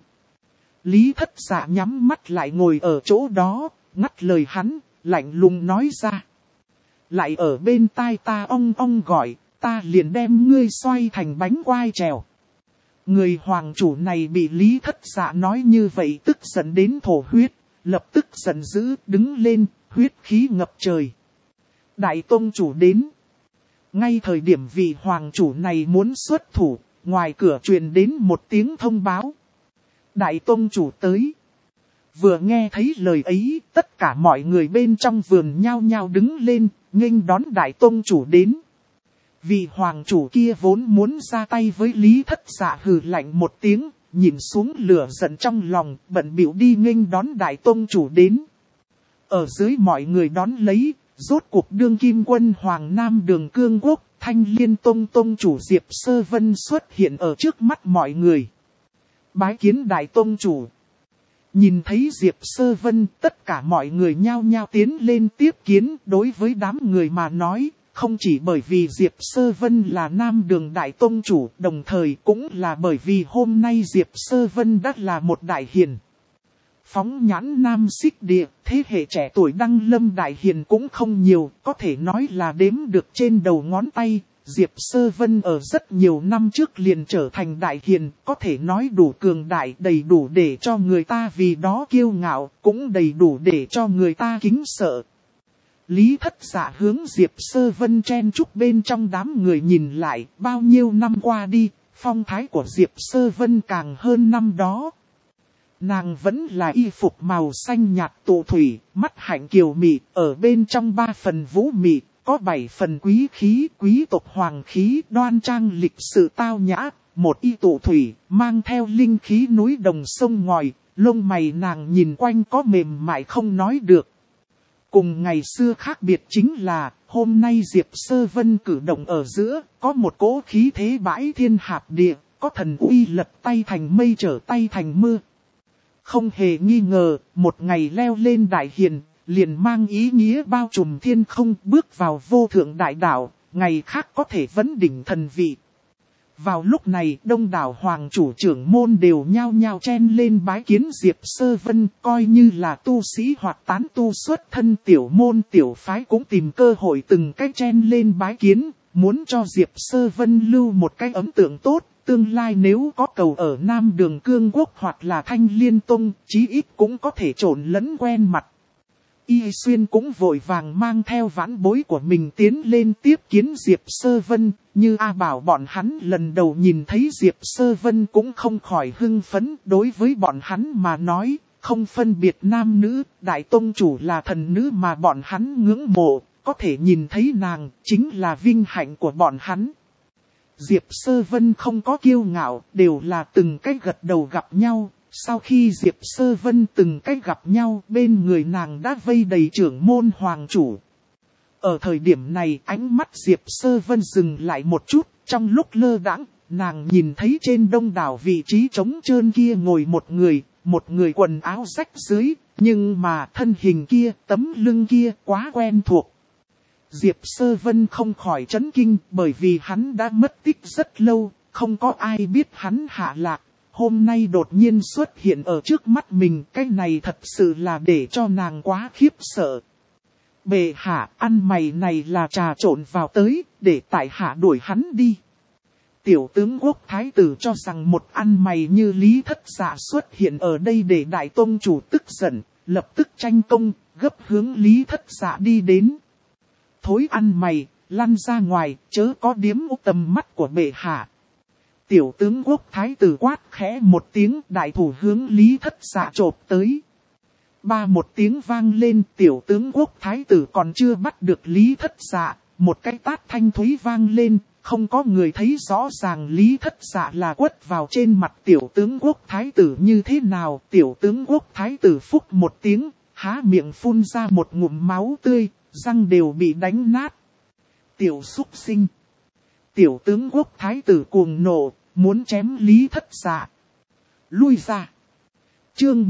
Lý Thất Dạ nhắm mắt lại ngồi ở chỗ đó, ngắt lời hắn, lạnh lùng nói ra. Lại ở bên tai ta ong ong gọi, ta liền đem ngươi xoay thành bánh quai trèo. Người hoàng chủ này bị Lý Thất Dạ nói như vậy tức giận đến thổ huyết, lập tức giận dữ đứng lên, huyết khí ngập trời. Đại tông chủ đến. Ngay thời điểm vị hoàng chủ này muốn xuất thủ, ngoài cửa truyền đến một tiếng thông báo. Đại tông chủ tới. Vừa nghe thấy lời ấy, tất cả mọi người bên trong vườn nhao nhao đứng lên, nghênh đón đại tông chủ đến. Vị hoàng chủ kia vốn muốn ra tay với Lý Thất Dạ hừ lạnh một tiếng, nhìn xuống lửa giận trong lòng, bận bịu đi nghênh đón đại tông chủ đến. Ở dưới mọi người đón lấy, rốt cuộc đương kim quân Hoàng Nam Đường Cương Quốc, Thanh Liên Tông tông chủ Diệp Sơ Vân xuất hiện ở trước mắt mọi người. Bái kiến đại tông chủ. Nhìn thấy Diệp Sơ Vân, tất cả mọi người nhao nhao tiến lên tiếp kiến. Đối với đám người mà nói, không chỉ bởi vì Diệp Sơ Vân là Nam Đường đại tông chủ, đồng thời cũng là bởi vì hôm nay Diệp Sơ Vân đã là một đại hiền. Phóng nhãn Nam Xích Địa, thế hệ trẻ tuổi đăng lâm đại hiền cũng không nhiều, có thể nói là đếm được trên đầu ngón tay. Diệp Sơ Vân ở rất nhiều năm trước liền trở thành đại hiền, có thể nói đủ cường đại, đầy đủ để cho người ta vì đó kiêu ngạo, cũng đầy đủ để cho người ta kính sợ. Lý Thất Dạ hướng Diệp Sơ Vân chen chúc bên trong đám người nhìn lại, bao nhiêu năm qua đi, phong thái của Diệp Sơ Vân càng hơn năm đó. Nàng vẫn là y phục màu xanh nhạt tụ thủy, mắt hạnh kiều mị, ở bên trong 3 phần vũ mị, có 7 phần quý khí, quý tộc hoàng khí, đoan trang lịch sự tao nhã. Một y tụ thủy, mang theo linh khí núi đồng sông ngòi, lông mày nàng nhìn quanh có mềm mại không nói được. Cùng ngày xưa khác biệt chính là, hôm nay Diệp Sơ Vân cử động ở giữa, có một cỗ khí thế bãi thiên hạp địa, có thần uy lật tay thành mây trở tay thành mưa. Không hề nghi ngờ, một ngày leo lên đại hiền, liền mang ý nghĩa bao trùm thiên không, bước vào vô thượng đại đạo, ngày khác có thể vấn đỉnh thần vị. Vào lúc này, đông đảo hoàng chủ trưởng môn đều nhao nhao chen lên bái kiến Diệp Sơ Vân, coi như là tu sĩ hoặc tán tu xuất thân tiểu môn tiểu phái cũng tìm cơ hội từng cách chen lên bái kiến, muốn cho Diệp Sơ Vân lưu một cái ấn tượng tốt, tương lai nếu có cầu ở Nam Đường Cương Quốc hoặc là Thanh Liên Tông, chí ít cũng có thể trộn lẫn quen mặt. Y Xuyên cũng vội vàng mang theo vãn bối của mình tiến lên tiếp kiến Diệp Sơ Vân, như A Bảo bọn hắn lần đầu nhìn thấy Diệp Sơ Vân cũng không khỏi hưng phấn. Đối với bọn hắn mà nói, không phân biệt nam nữ, đại tông chủ là thần nữ mà bọn hắn ngưỡng mộ, có thể nhìn thấy nàng chính là vinh hạnh của bọn hắn. Diệp Sơ Vân không có kiêu ngạo, đều là từng cách gật đầu gặp nhau. Sau khi Diệp Sơ Vân từng cách gặp nhau, bên người nàng đã vây đầy trưởng môn hoàng chủ. Ở thời điểm này, ánh mắt Diệp Sơ Vân dừng lại một chút, trong lúc lơ đãng, nàng nhìn thấy trên đông đảo vị trí trống trơn kia ngồi một người quần áo rách rưới, nhưng mà thân hình kia, tấm lưng kia quá quen thuộc. Diệp Sơ Vân không khỏi chấn kinh, bởi vì hắn đã mất tích rất lâu, không có ai biết hắn hạ lạc. Hôm nay đột nhiên xuất hiện ở trước mắt mình, cái này thật sự là để cho nàng quá khiếp sợ. Bệ hạ, ăn mày này là trà trộn vào tới, để tại hạ đuổi hắn đi. Tiểu tướng quốc thái tử cho rằng một ăn mày như Lý Thất Dạ xuất hiện ở đây để đại tông chủ tức giận, lập tức tranh công, gấp hướng Lý Thất Dạ đi đến. Thối ăn mày, lăn ra ngoài, chớ có điếm tầm mắt của bệ hạ. Tiểu tướng quốc thái tử quát khẽ một tiếng, đại thủ hướng Lý Thất Dạ chộp tới. Ba một tiếng vang lên, tiểu tướng quốc thái tử còn chưa bắt được Lý Thất Dạ, một cái tát thanh thúy vang lên, không có người thấy rõ ràng Lý Thất Dạ là quất vào trên mặt tiểu tướng quốc thái tử như thế nào. Tiểu tướng quốc thái tử phúc một tiếng, há miệng phun ra một ngụm máu tươi, răng đều bị đánh nát. Tiểu súc sinh. Tiểu tướng quốc thái tử cuồng nộ, muốn chém Lý Thất Dạ. Lui ra. Chương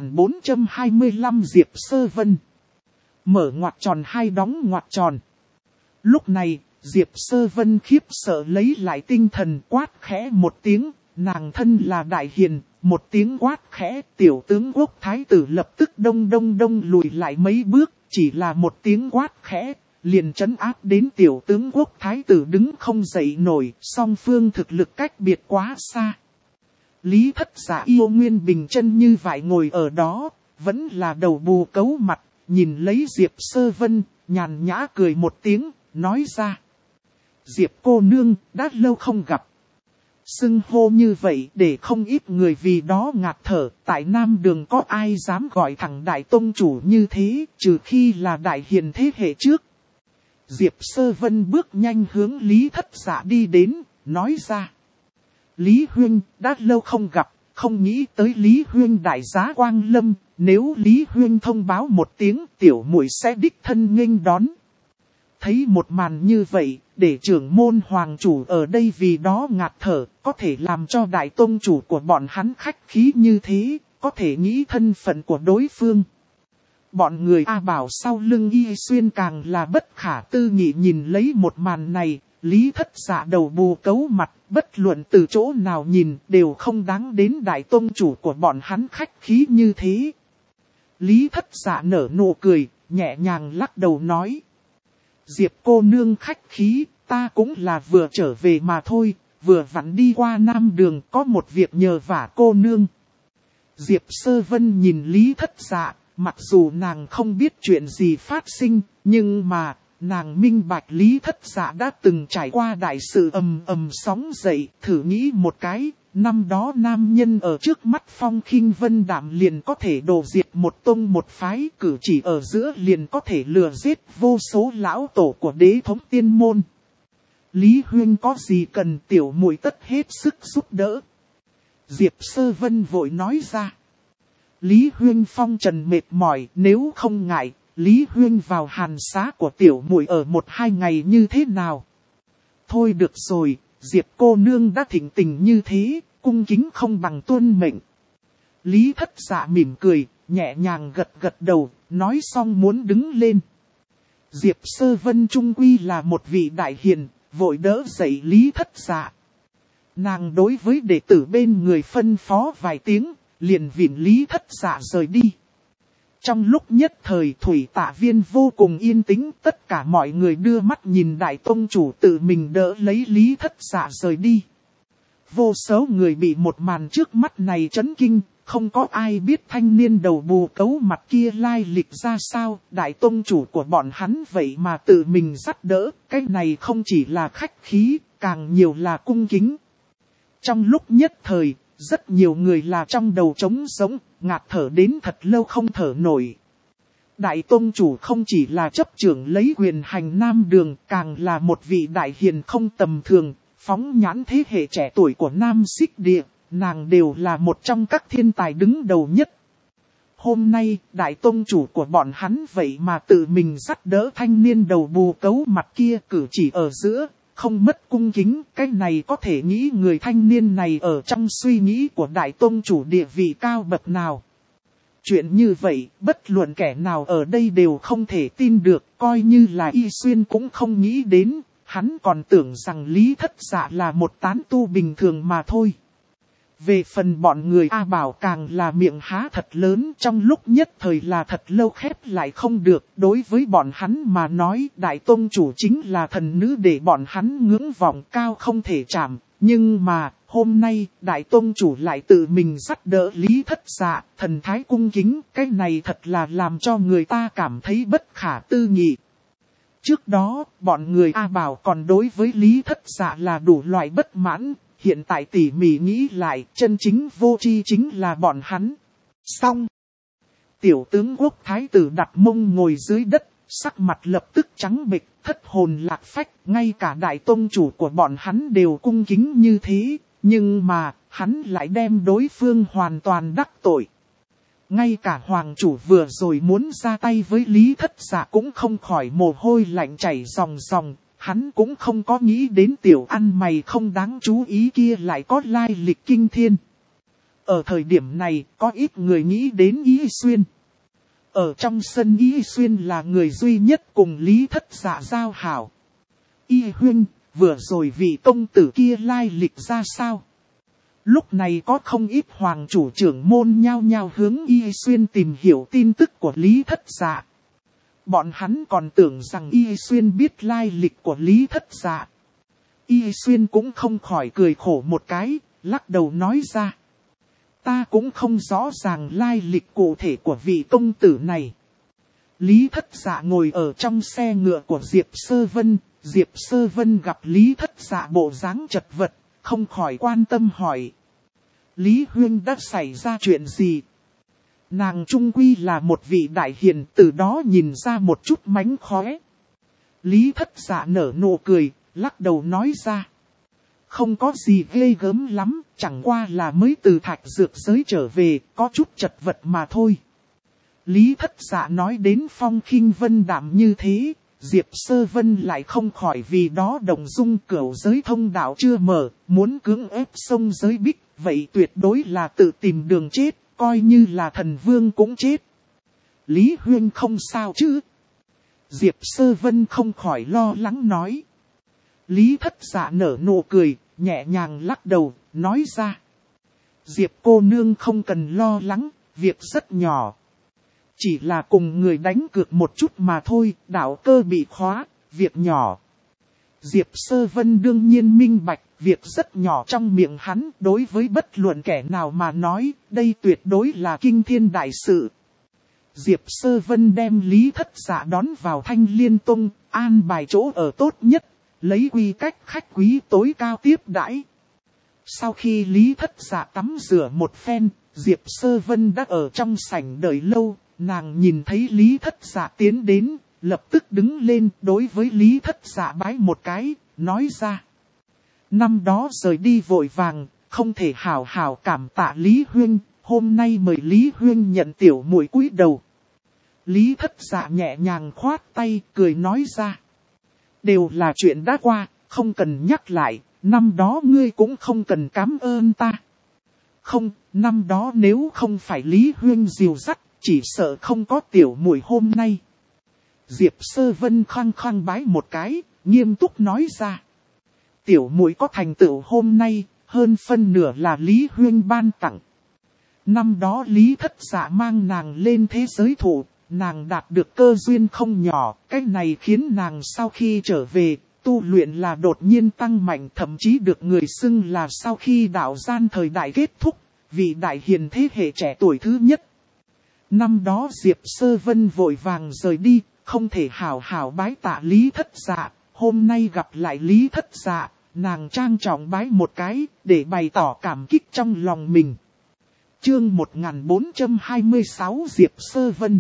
1425 Diệp Sơ Vân. Mở ngoặc tròn hai đóng ngoặc tròn. Lúc này, Diệp Sơ Vân khiếp sợ lấy lại tinh thần, quát khẽ một tiếng, nàng thân là đại hiền, một tiếng quát khẽ, tiểu tướng quốc thái tử lập tức đông lùi lại mấy bước, chỉ là một tiếng quát khẽ, liền trấn áp đến tiểu tướng quốc thái tử đứng không dậy nổi, song phương thực lực cách biệt quá xa. Lý Thất Dạ yêu nguyên bình chân như vải ngồi ở đó, vẫn là đầu bù cấu mặt, nhìn lấy Diệp Sơ Vân, nhàn nhã cười một tiếng, nói ra. Diệp cô nương, đã lâu không gặp. Xưng hô như vậy để không ít người vì đó ngạt thở, tại Nam Đường có ai dám gọi thẳng đại tông chủ như thế, trừ khi là đại hiền thế hệ trước. Diệp Sơ Vân bước nhanh hướng Lý Thất Dạ đi đến, nói ra. Lý Huyên, đã lâu không gặp, không nghĩ tới Lý Huyên đại giá quang lâm, nếu Lý Huyên thông báo một tiếng tiểu muội sẽ đích thân nghênh đón. Thấy một màn như vậy, để trưởng môn hoàng chủ ở đây vì đó ngạt thở, có thể làm cho đại tông chủ của bọn hắn khách khí như thế, có thể nghĩ thân phận của đối phương. Bọn người A Bảo sau lưng Y Xuyên càng là bất khả tư nghị nhìn lấy một màn này, Lý Thất Dạ đầu bù cấu mặt, bất luận từ chỗ nào nhìn đều không đáng đến đại tông chủ của bọn hắn khách khí như thế. Lý Thất Dạ nở nụ cười, nhẹ nhàng lắc đầu nói. Diệp cô nương khách khí, ta cũng là vừa trở về mà thôi, vừa vặn đi qua Nam Đường có một việc nhờ vả cô nương. Diệp Sơ Vân nhìn Lý Thất Dạ, mặc dù nàng không biết chuyện gì phát sinh, nhưng mà nàng minh bạch Lý Thất Dạ đã từng trải qua đại sự ầm ầm sóng dậy, thử nghĩ một cái, năm đó nam nhân ở trước mắt phong khinh vân đạm liền có thể đổ diệt một tông một phái, cử chỉ ở giữa liền có thể lừa giết vô số lão tổ của đế thống tiên môn. Lý Huyên có gì cần tiểu muội tất hết sức giúp đỡ. Diệp Sơ Vân vội nói ra. Lý Huyên phong trần mệt mỏi, nếu không ngại, Lý Huyên vào hàn xá của tiểu muội ở 1-2 ngày như thế nào? Thôi được rồi, Diệp cô nương đã thỉnh tình như thế, cung kính không bằng tuân mệnh. Lý Thất Dạ mỉm cười, nhẹ nhàng gật gật đầu, nói xong muốn đứng lên. Diệp Sơ Vân trung quy là một vị đại hiền, vội đỡ dậy Lý Thất Dạ. Nàng đối với đệ tử bên người phân phó vài tiếng, liền vịn Lý Thất Dạ rời đi. Trong lúc nhất thời thủy tạ viên vô cùng yên tĩnh, tất cả mọi người đưa mắt nhìn đại tông chủ tự mình đỡ lấy Lý Thất Dạ rời đi. Vô số người bị một màn trước mắt này chấn kinh, không có ai biết thanh niên đầu bù cấu mặt kia lai lịch ra sao, đại tông chủ của bọn hắn vậy mà tự mình dắt đỡ, cái này không chỉ là khách khí, càng nhiều là cung kính. Trong lúc nhất thời, rất nhiều người là trong đầu trống rỗng, ngạt thở đến thật lâu không thở nổi. Đại tông chủ không chỉ là chấp trưởng lấy quyền hành Nam Đường, càng là một vị đại hiền không tầm thường, phóng nhãn thế hệ trẻ tuổi của Nam Xích Địa, nàng đều là một trong các thiên tài đứng đầu nhất. Hôm nay, đại tông chủ của bọn hắn vậy mà tự mình dắt đỡ thanh niên đầu bù cấu mặt kia, cử chỉ ở giữa, không mất cung kính, cái này có thể nghĩ người thanh niên này ở trong suy nghĩ của đại tông chủ địa vị cao bậc nào. Chuyện như vậy, bất luận kẻ nào ở đây đều không thể tin được, coi như là Y Xuyên cũng không nghĩ đến, hắn còn tưởng rằng Lý Thất Dạ là một tán tu bình thường mà thôi. Về phần bọn người A Bảo càng là miệng há thật lớn, trong lúc nhất thời là thật lâu khép lại không được. Đối với bọn hắn mà nói đại tông chủ chính là thần nữ để bọn hắn ngưỡng vọng cao không thể chạm. Nhưng mà hôm nay đại tông chủ lại tự mình dắt đỡ Lý Thất Dạ, thần thái cung kính, cái này thật là làm cho người ta cảm thấy bất khả tư nghị. Trước đó bọn người A Bảo còn đối với Lý Thất Dạ là đủ loại bất mãn. Hiện tại tỉ mỉ nghĩ lại, chân chính vô tri chính là bọn hắn. Xong. Tiểu tướng quốc thái tử đặt mông ngồi dưới đất, sắc mặt lập tức trắng bệch, thất hồn lạc phách. Ngay cả đại tông chủ của bọn hắn đều cung kính như thế, nhưng mà, hắn lại đem đối phương hoàn toàn đắc tội. Ngay cả hoàng chủ vừa rồi muốn ra tay với Lý Thất Dạ cũng không khỏi mồ hôi lạnh chảy ròng ròng. Hắn cũng không có nghĩ đến tiểu ăn mày không đáng chú ý kia lại có lai lịch kinh thiên. Ở thời điểm này, có ít người nghĩ đến Y Xuyên. Ở trong sân Y Xuyên là người duy nhất cùng Lý Thất Dạ giao hảo. Y Huynh, vừa rồi vị công tử kia lai lịch ra sao? Lúc này có không ít hoàng chủ trưởng môn nhao nhao hướng Y Xuyên tìm hiểu tin tức của Lý Thất Dạ. Bọn hắn còn tưởng rằng Y Xuyên biết lai lịch của Lý Thất Dạ. Y Xuyên cũng không khỏi cười khổ một cái, lắc đầu nói ra. Ta cũng không rõ ràng lai lịch cụ thể của vị công tử này. Lý Thất Dạ ngồi ở trong xe ngựa của Diệp Sơ Vân. Diệp Sơ Vân gặp Lý Thất Dạ bộ dáng chật vật, không khỏi quan tâm hỏi. Lý Huyên đã xảy ra chuyện gì? Nàng trung quy là một vị đại hiền, từ đó nhìn ra một chút mánh khóe. Lý Thất Dạ nở nụ cười, lắc đầu nói ra. Không có gì ghê gớm lắm, chẳng qua là mới từ thạch dược giới trở về, có chút chật vật mà thôi. Lý Thất Dạ nói đến phong khinh vân đạm như thế, Diệp Sơ Vân lại không khỏi vì đó động dung. Cửu giới thông đạo chưa mở, muốn cưỡng ép xông giới bích, vậy tuyệt đối là tự tìm đường chết. Coi như là thần vương cũng chết. Lý Huyên không sao chứ? Diệp Sơ Vân không khỏi lo lắng nói. Lý Thất Dạ nở nụ cười, nhẹ nhàng lắc đầu, nói ra. Diệp cô nương không cần lo lắng, việc rất nhỏ. Chỉ là cùng người đánh cược một chút mà thôi, đạo cơ bị khóa, việc nhỏ. Diệp Sơ Vân đương nhiên minh bạch, việc rất nhỏ trong miệng hắn, đối với bất luận kẻ nào mà nói, đây tuyệt đối là kinh thiên đại sự. Diệp Sơ Vân đem Lý Thất Dạ đón vào Thanh Liên Tông, an bài chỗ ở tốt nhất, lấy quy cách khách quý tối cao tiếp đãi. Sau khi Lý Thất Dạ tắm rửa một phen, Diệp Sơ Vân đã ở trong sảnh đợi lâu, nàng nhìn thấy Lý Thất Dạ tiến đến, lập tức đứng lên đối với Lý Thất Dạ bái một cái, nói ra. Năm đó rời đi vội vàng, không thể hảo hảo cảm tạ Lý Huyên, hôm nay mời Lý Huyên nhận tiểu muội cúi đầu. Lý Thất Dạ nhẹ nhàng khoát tay, cười nói ra. Đều là chuyện đã qua, không cần nhắc lại, năm đó ngươi cũng không cần cảm ơn ta. Không, năm đó nếu không phải Lý Huyên dìu dắt, chỉ sợ không có tiểu muội hôm nay. Diệp Sơ Vân khăng khăng bái một cái, nghiêm túc nói ra. Tiểu muội có thành tựu hôm nay, hơn phân nửa là Lý Huyên ban tặng. Năm đó Lý Thất Dạ mang nàng lên thế giới thụ, nàng đạt được cơ duyên không nhỏ, cái này khiến nàng sau khi trở về, tu luyện là đột nhiên tăng mạnh, thậm chí được người xưng là sau khi đạo gian thời đại kết thúc, vị đại hiền thế hệ trẻ tuổi thứ nhất. Năm đó Diệp Sơ Vân vội vàng rời đi, không thể hảo hảo bái tạ Lý Thất Dạ, hôm nay gặp lại Lý Thất Dạ, nàng trang trọng bái một cái, để bày tỏ cảm kích trong lòng mình. Chương 1426 Diệp Sơ Vân.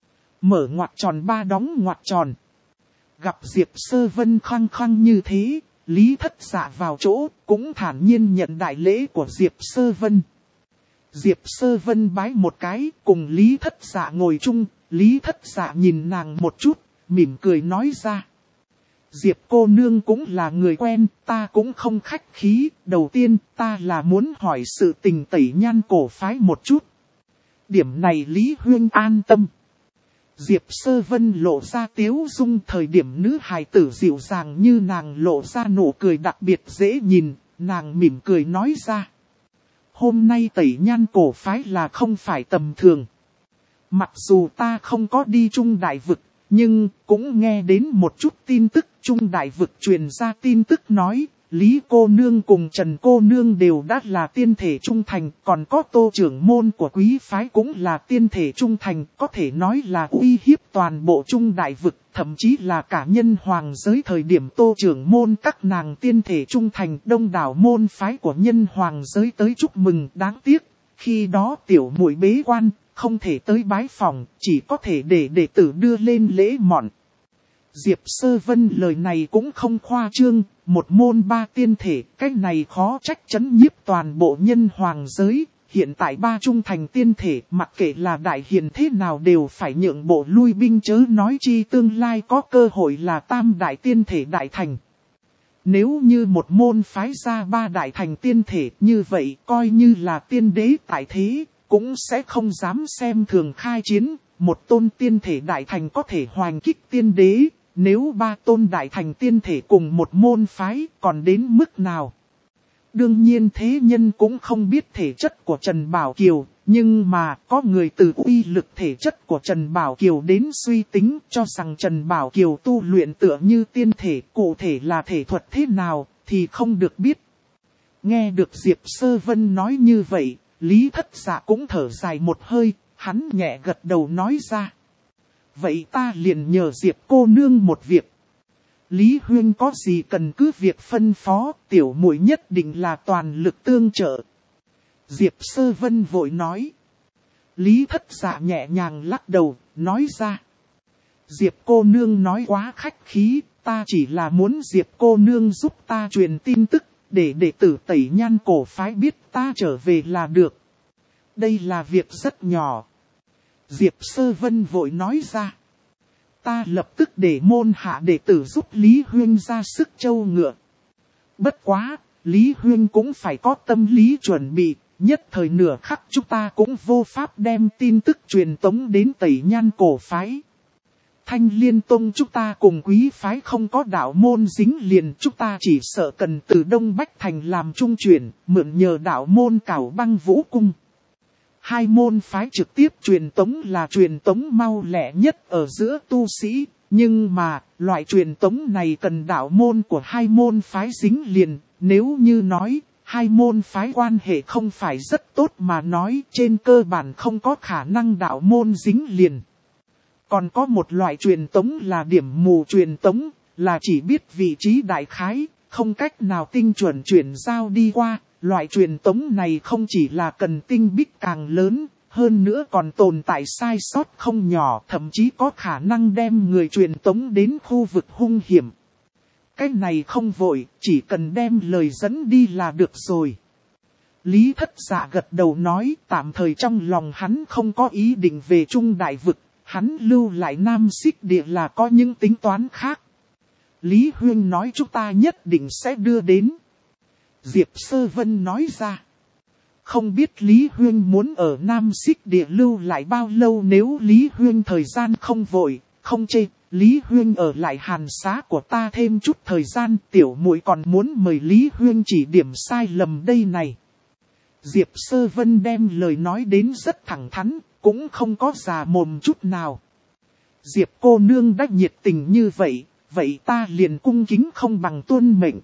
Mở ngoặc tròn ba đóng ngoặc tròn. Gặp Diệp Sơ Vân khăng khăng như thế, Lý Thất Dạ vào chỗ, cũng thản nhiên nhận đại lễ của Diệp Sơ Vân. Diệp Sơ Vân bái một cái, cùng Lý Thất Dạ ngồi chung, Lý Thất Dạ nhìn nàng một chút, mỉm cười nói ra. Diệp cô nương cũng là người quen, ta cũng không khách khí, đầu tiên ta là muốn hỏi sự tình Tẩy Nhan cổ phái một chút. Điểm này Lý Huyên an tâm. Diệp Sơ Vân lộ ra tiếu dung, thời điểm nữ hài tử dịu dàng như nàng lộ ra nụ cười đặc biệt dễ nhìn, nàng mỉm cười nói ra. Hôm nay Tẩy Nhan cổ phái là không phải tầm thường. Mặc dù ta không có đi Trung Đại Vực, nhưng cũng nghe đến một chút tin tức. Trung Đại Vực truyền ra tin tức nói, Lý cô nương cùng Trần cô nương đều đã là tiên thể trung thành, còn có Tô trưởng môn của quý phái cũng là tiên thể trung thành, có thể nói là uy hiếp toàn bộ Trung Đại Vực, thậm chí là cả nhân hoàng giới. Thời điểm Tô trưởng môn các nàng tiên thể trung thành, đông đảo môn phái của nhân hoàng giới tới chúc mừng. Đáng tiếc, khi đó tiểu muội bế quan, không thể tới bái phòng, chỉ có thể để đệ tử đưa lên lễ mọn. Diệp Sơ Vân lời này cũng không khoa trương, một môn ba tiên thể, cái này khó trách chấn nhiếp toàn bộ nhân hoàng giới. Hiện tại ba trung thành tiên thể, mặc kệ là đại hiền thế nào đều phải nhượng bộ lui binh, chớ nói chi tương lai có cơ hội là tam đại tiên thể đại thành. Nếu như một môn phái ra ba đại thành tiên thể, như vậy coi như là tiên đế tại thế, cũng sẽ không dám xem thường khai chiến. Một tôn tiên thể đại thành có thể hoành kích tiên đế. Nếu ba tôn đại thành tiên thể cùng một môn phái còn đến mức nào? Đương nhiên thế nhân cũng không biết thể chất của Trần Bảo Kiều, nhưng mà có người từ uy lực thể chất của Trần Bảo Kiều đến suy tính cho rằng Trần Bảo Kiều tu luyện tựa như tiên thể, cụ thể là thể thuật thế nào thì không được biết. Nghe được Diệp Sơ Vân nói như vậy, Lý Thất Dạ cũng thở dài một hơi, hắn nhẹ gật đầu nói ra. Vậy ta liền nhờ Diệp cô nương một việc. Lý Huyên có gì cần cứ việc phân phó, tiểu muội nhất định là toàn lực tương trợ. Diệp Sơ Vân vội nói. Lý Thất Dạ nhẹ nhàng lắc đầu, nói ra. Diệp cô nương nói quá khách khí, ta chỉ là muốn Diệp cô nương giúp ta truyền tin tức, để đệ tử Tẩy Nhan cổ phái biết ta trở về là được. Đây là việc rất nhỏ. Diệp Sơ Vân vội nói ra. Ta lập tức để môn hạ đệ tử giúp Lý Huyên ra sức châu ngựa. Bất quá, Lý Huyên cũng phải có tâm lý chuẩn bị, nhất thời nửa khắc chúng ta cũng vô pháp đem tin tức truyền tống đến Tẩy Nhan cổ phái. Thanh Liên Tông chúng ta cùng quý phái không có đạo môn dính liền, chúng ta chỉ sợ cần từ Đông Bách Thành làm trung chuyển, mượn nhờ đạo môn Cảo Băng Vũ Cung. Hai môn phái trực tiếp truyền tống là truyền tống mau lẹ nhất ở giữa tu sĩ, nhưng mà loại truyền tống này cần đạo môn của hai môn phái dính liền, nếu như nói hai môn phái quan hệ không phải rất tốt mà nói trên cơ bản không có khả năng đạo môn dính liền. Còn có một loại truyền tống là điểm mù truyền tống, là chỉ biết vị trí đại khái, không cách nào tinh chuẩn chuyển giao đi qua. Loại truyền tống này không chỉ là cần tinh bích càng lớn, hơn nữa còn tồn tại sai sót không nhỏ, thậm chí có khả năng đem người truyền tống đến khu vực hung hiểm. Cái này không vội, chỉ cần đem lời dẫn đi là được rồi. Lý Thất Dạ gật đầu nói, tạm thời trong lòng hắn không có ý định về Trung Đại Vực, hắn lưu lại Nam Xích Địa là có những tính toán khác. Lý Huyên nói chúng ta nhất định sẽ đưa đến. Diệp Sơ Vân nói ra. Không biết Lý Huyên muốn ở Nam Xích Địa lưu lại bao lâu, nếu Lý Huyên thời gian không vội, không chê. Lý Huyên ở lại Hàn Xá của ta thêm chút thời gian, tiểu muội còn muốn mời Lý Huyên chỉ điểm sai lầm đây này. Diệp Sơ Vân đem lời nói đến rất thẳng thắn, cũng không có già mồm chút nào. Diệp cô nương đã nhiệt tình như vậy, vậy ta liền cung kính không bằng tuân mệnh.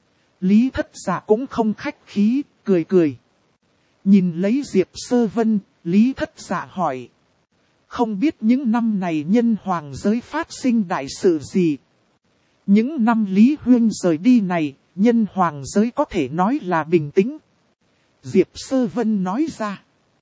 Lý Thất Dạ cũng không khách khí, cười cười. Nhìn lấy Diệp Sơ Vân, Lý Thất Dạ hỏi. Không biết những năm này nhân hoàng giới phát sinh đại sự gì? Những năm Lý Huyên rời đi này, nhân hoàng giới có thể nói là bình tĩnh. Diệp Sơ Vân nói ra.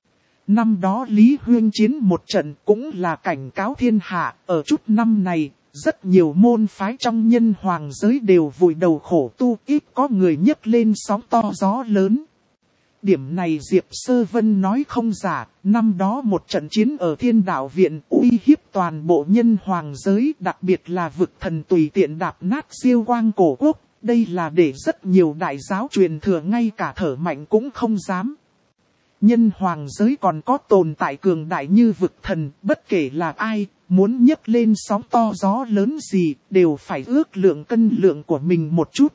Năm đó Lý Huyên chiến một trận cũng là cảnh cáo thiên hạ, ở chút năm này, rất nhiều môn phái trong nhân hoàng giới đều vùi đầu khổ tu, ít có người nhấc lên sóng to gió lớn. Điểm này Diệp Sơ Vân nói không giả, năm đó một trận chiến ở Thiên Đạo Viện uy hiếp toàn bộ nhân hoàng giới, đặc biệt là vực thần tùy tiện đạp nát Siêu Quang cổ quốc, đây là để rất nhiều đại giáo truyền thừa ngay cả thở mạnh cũng không dám. Nhân hoàng giới còn có tồn tại cường đại như vực thần, bất kể là ai, muốn nhấc lên sóng to gió lớn gì, đều phải ước lượng cân lượng của mình một chút.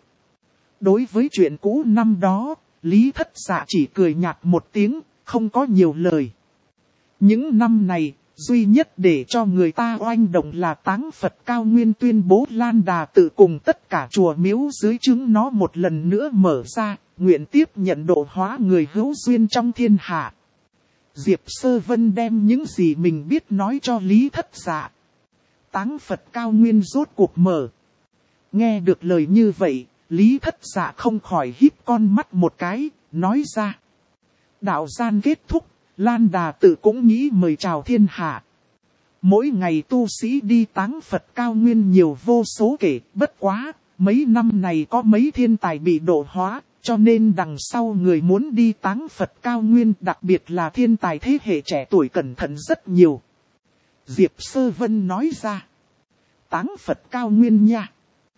Đối với chuyện cũ năm đó, Lý Thất Dạ chỉ cười nhạt một tiếng, không có nhiều lời. Những năm này, duy nhất để cho người ta oanh động là Táng Phật Cao Nguyên tuyên bố Lan Đà tự cùng tất cả chùa miếu dưới trướng nó một lần nữa mở ra, nguyện tiếp nhận độ hóa người hữu duyên trong thiên hạ. Diệp Sơ Vân đem những gì mình biết nói cho Lý Thất Dạ. Táng Phật Cao Nguyên rốt cuộc mở. Nghe được lời như vậy, Lý Thất Dạ không khỏi híp con mắt một cái, nói ra. Đạo gian kết thúc, Lan Đà tự cũng nghĩ mời chào thiên hạ. Mỗi ngày tu sĩ đi Táng Phật Cao Nguyên nhiều vô số kể, bất quá, mấy năm này có mấy thiên tài bị độ hóa, cho nên đằng sau người muốn đi Táng Phật Cao Nguyên, đặc biệt là thiên tài thế hệ trẻ tuổi cẩn thận rất nhiều. Diệp Sơ Vân nói ra. Táng Phật Cao Nguyên nha.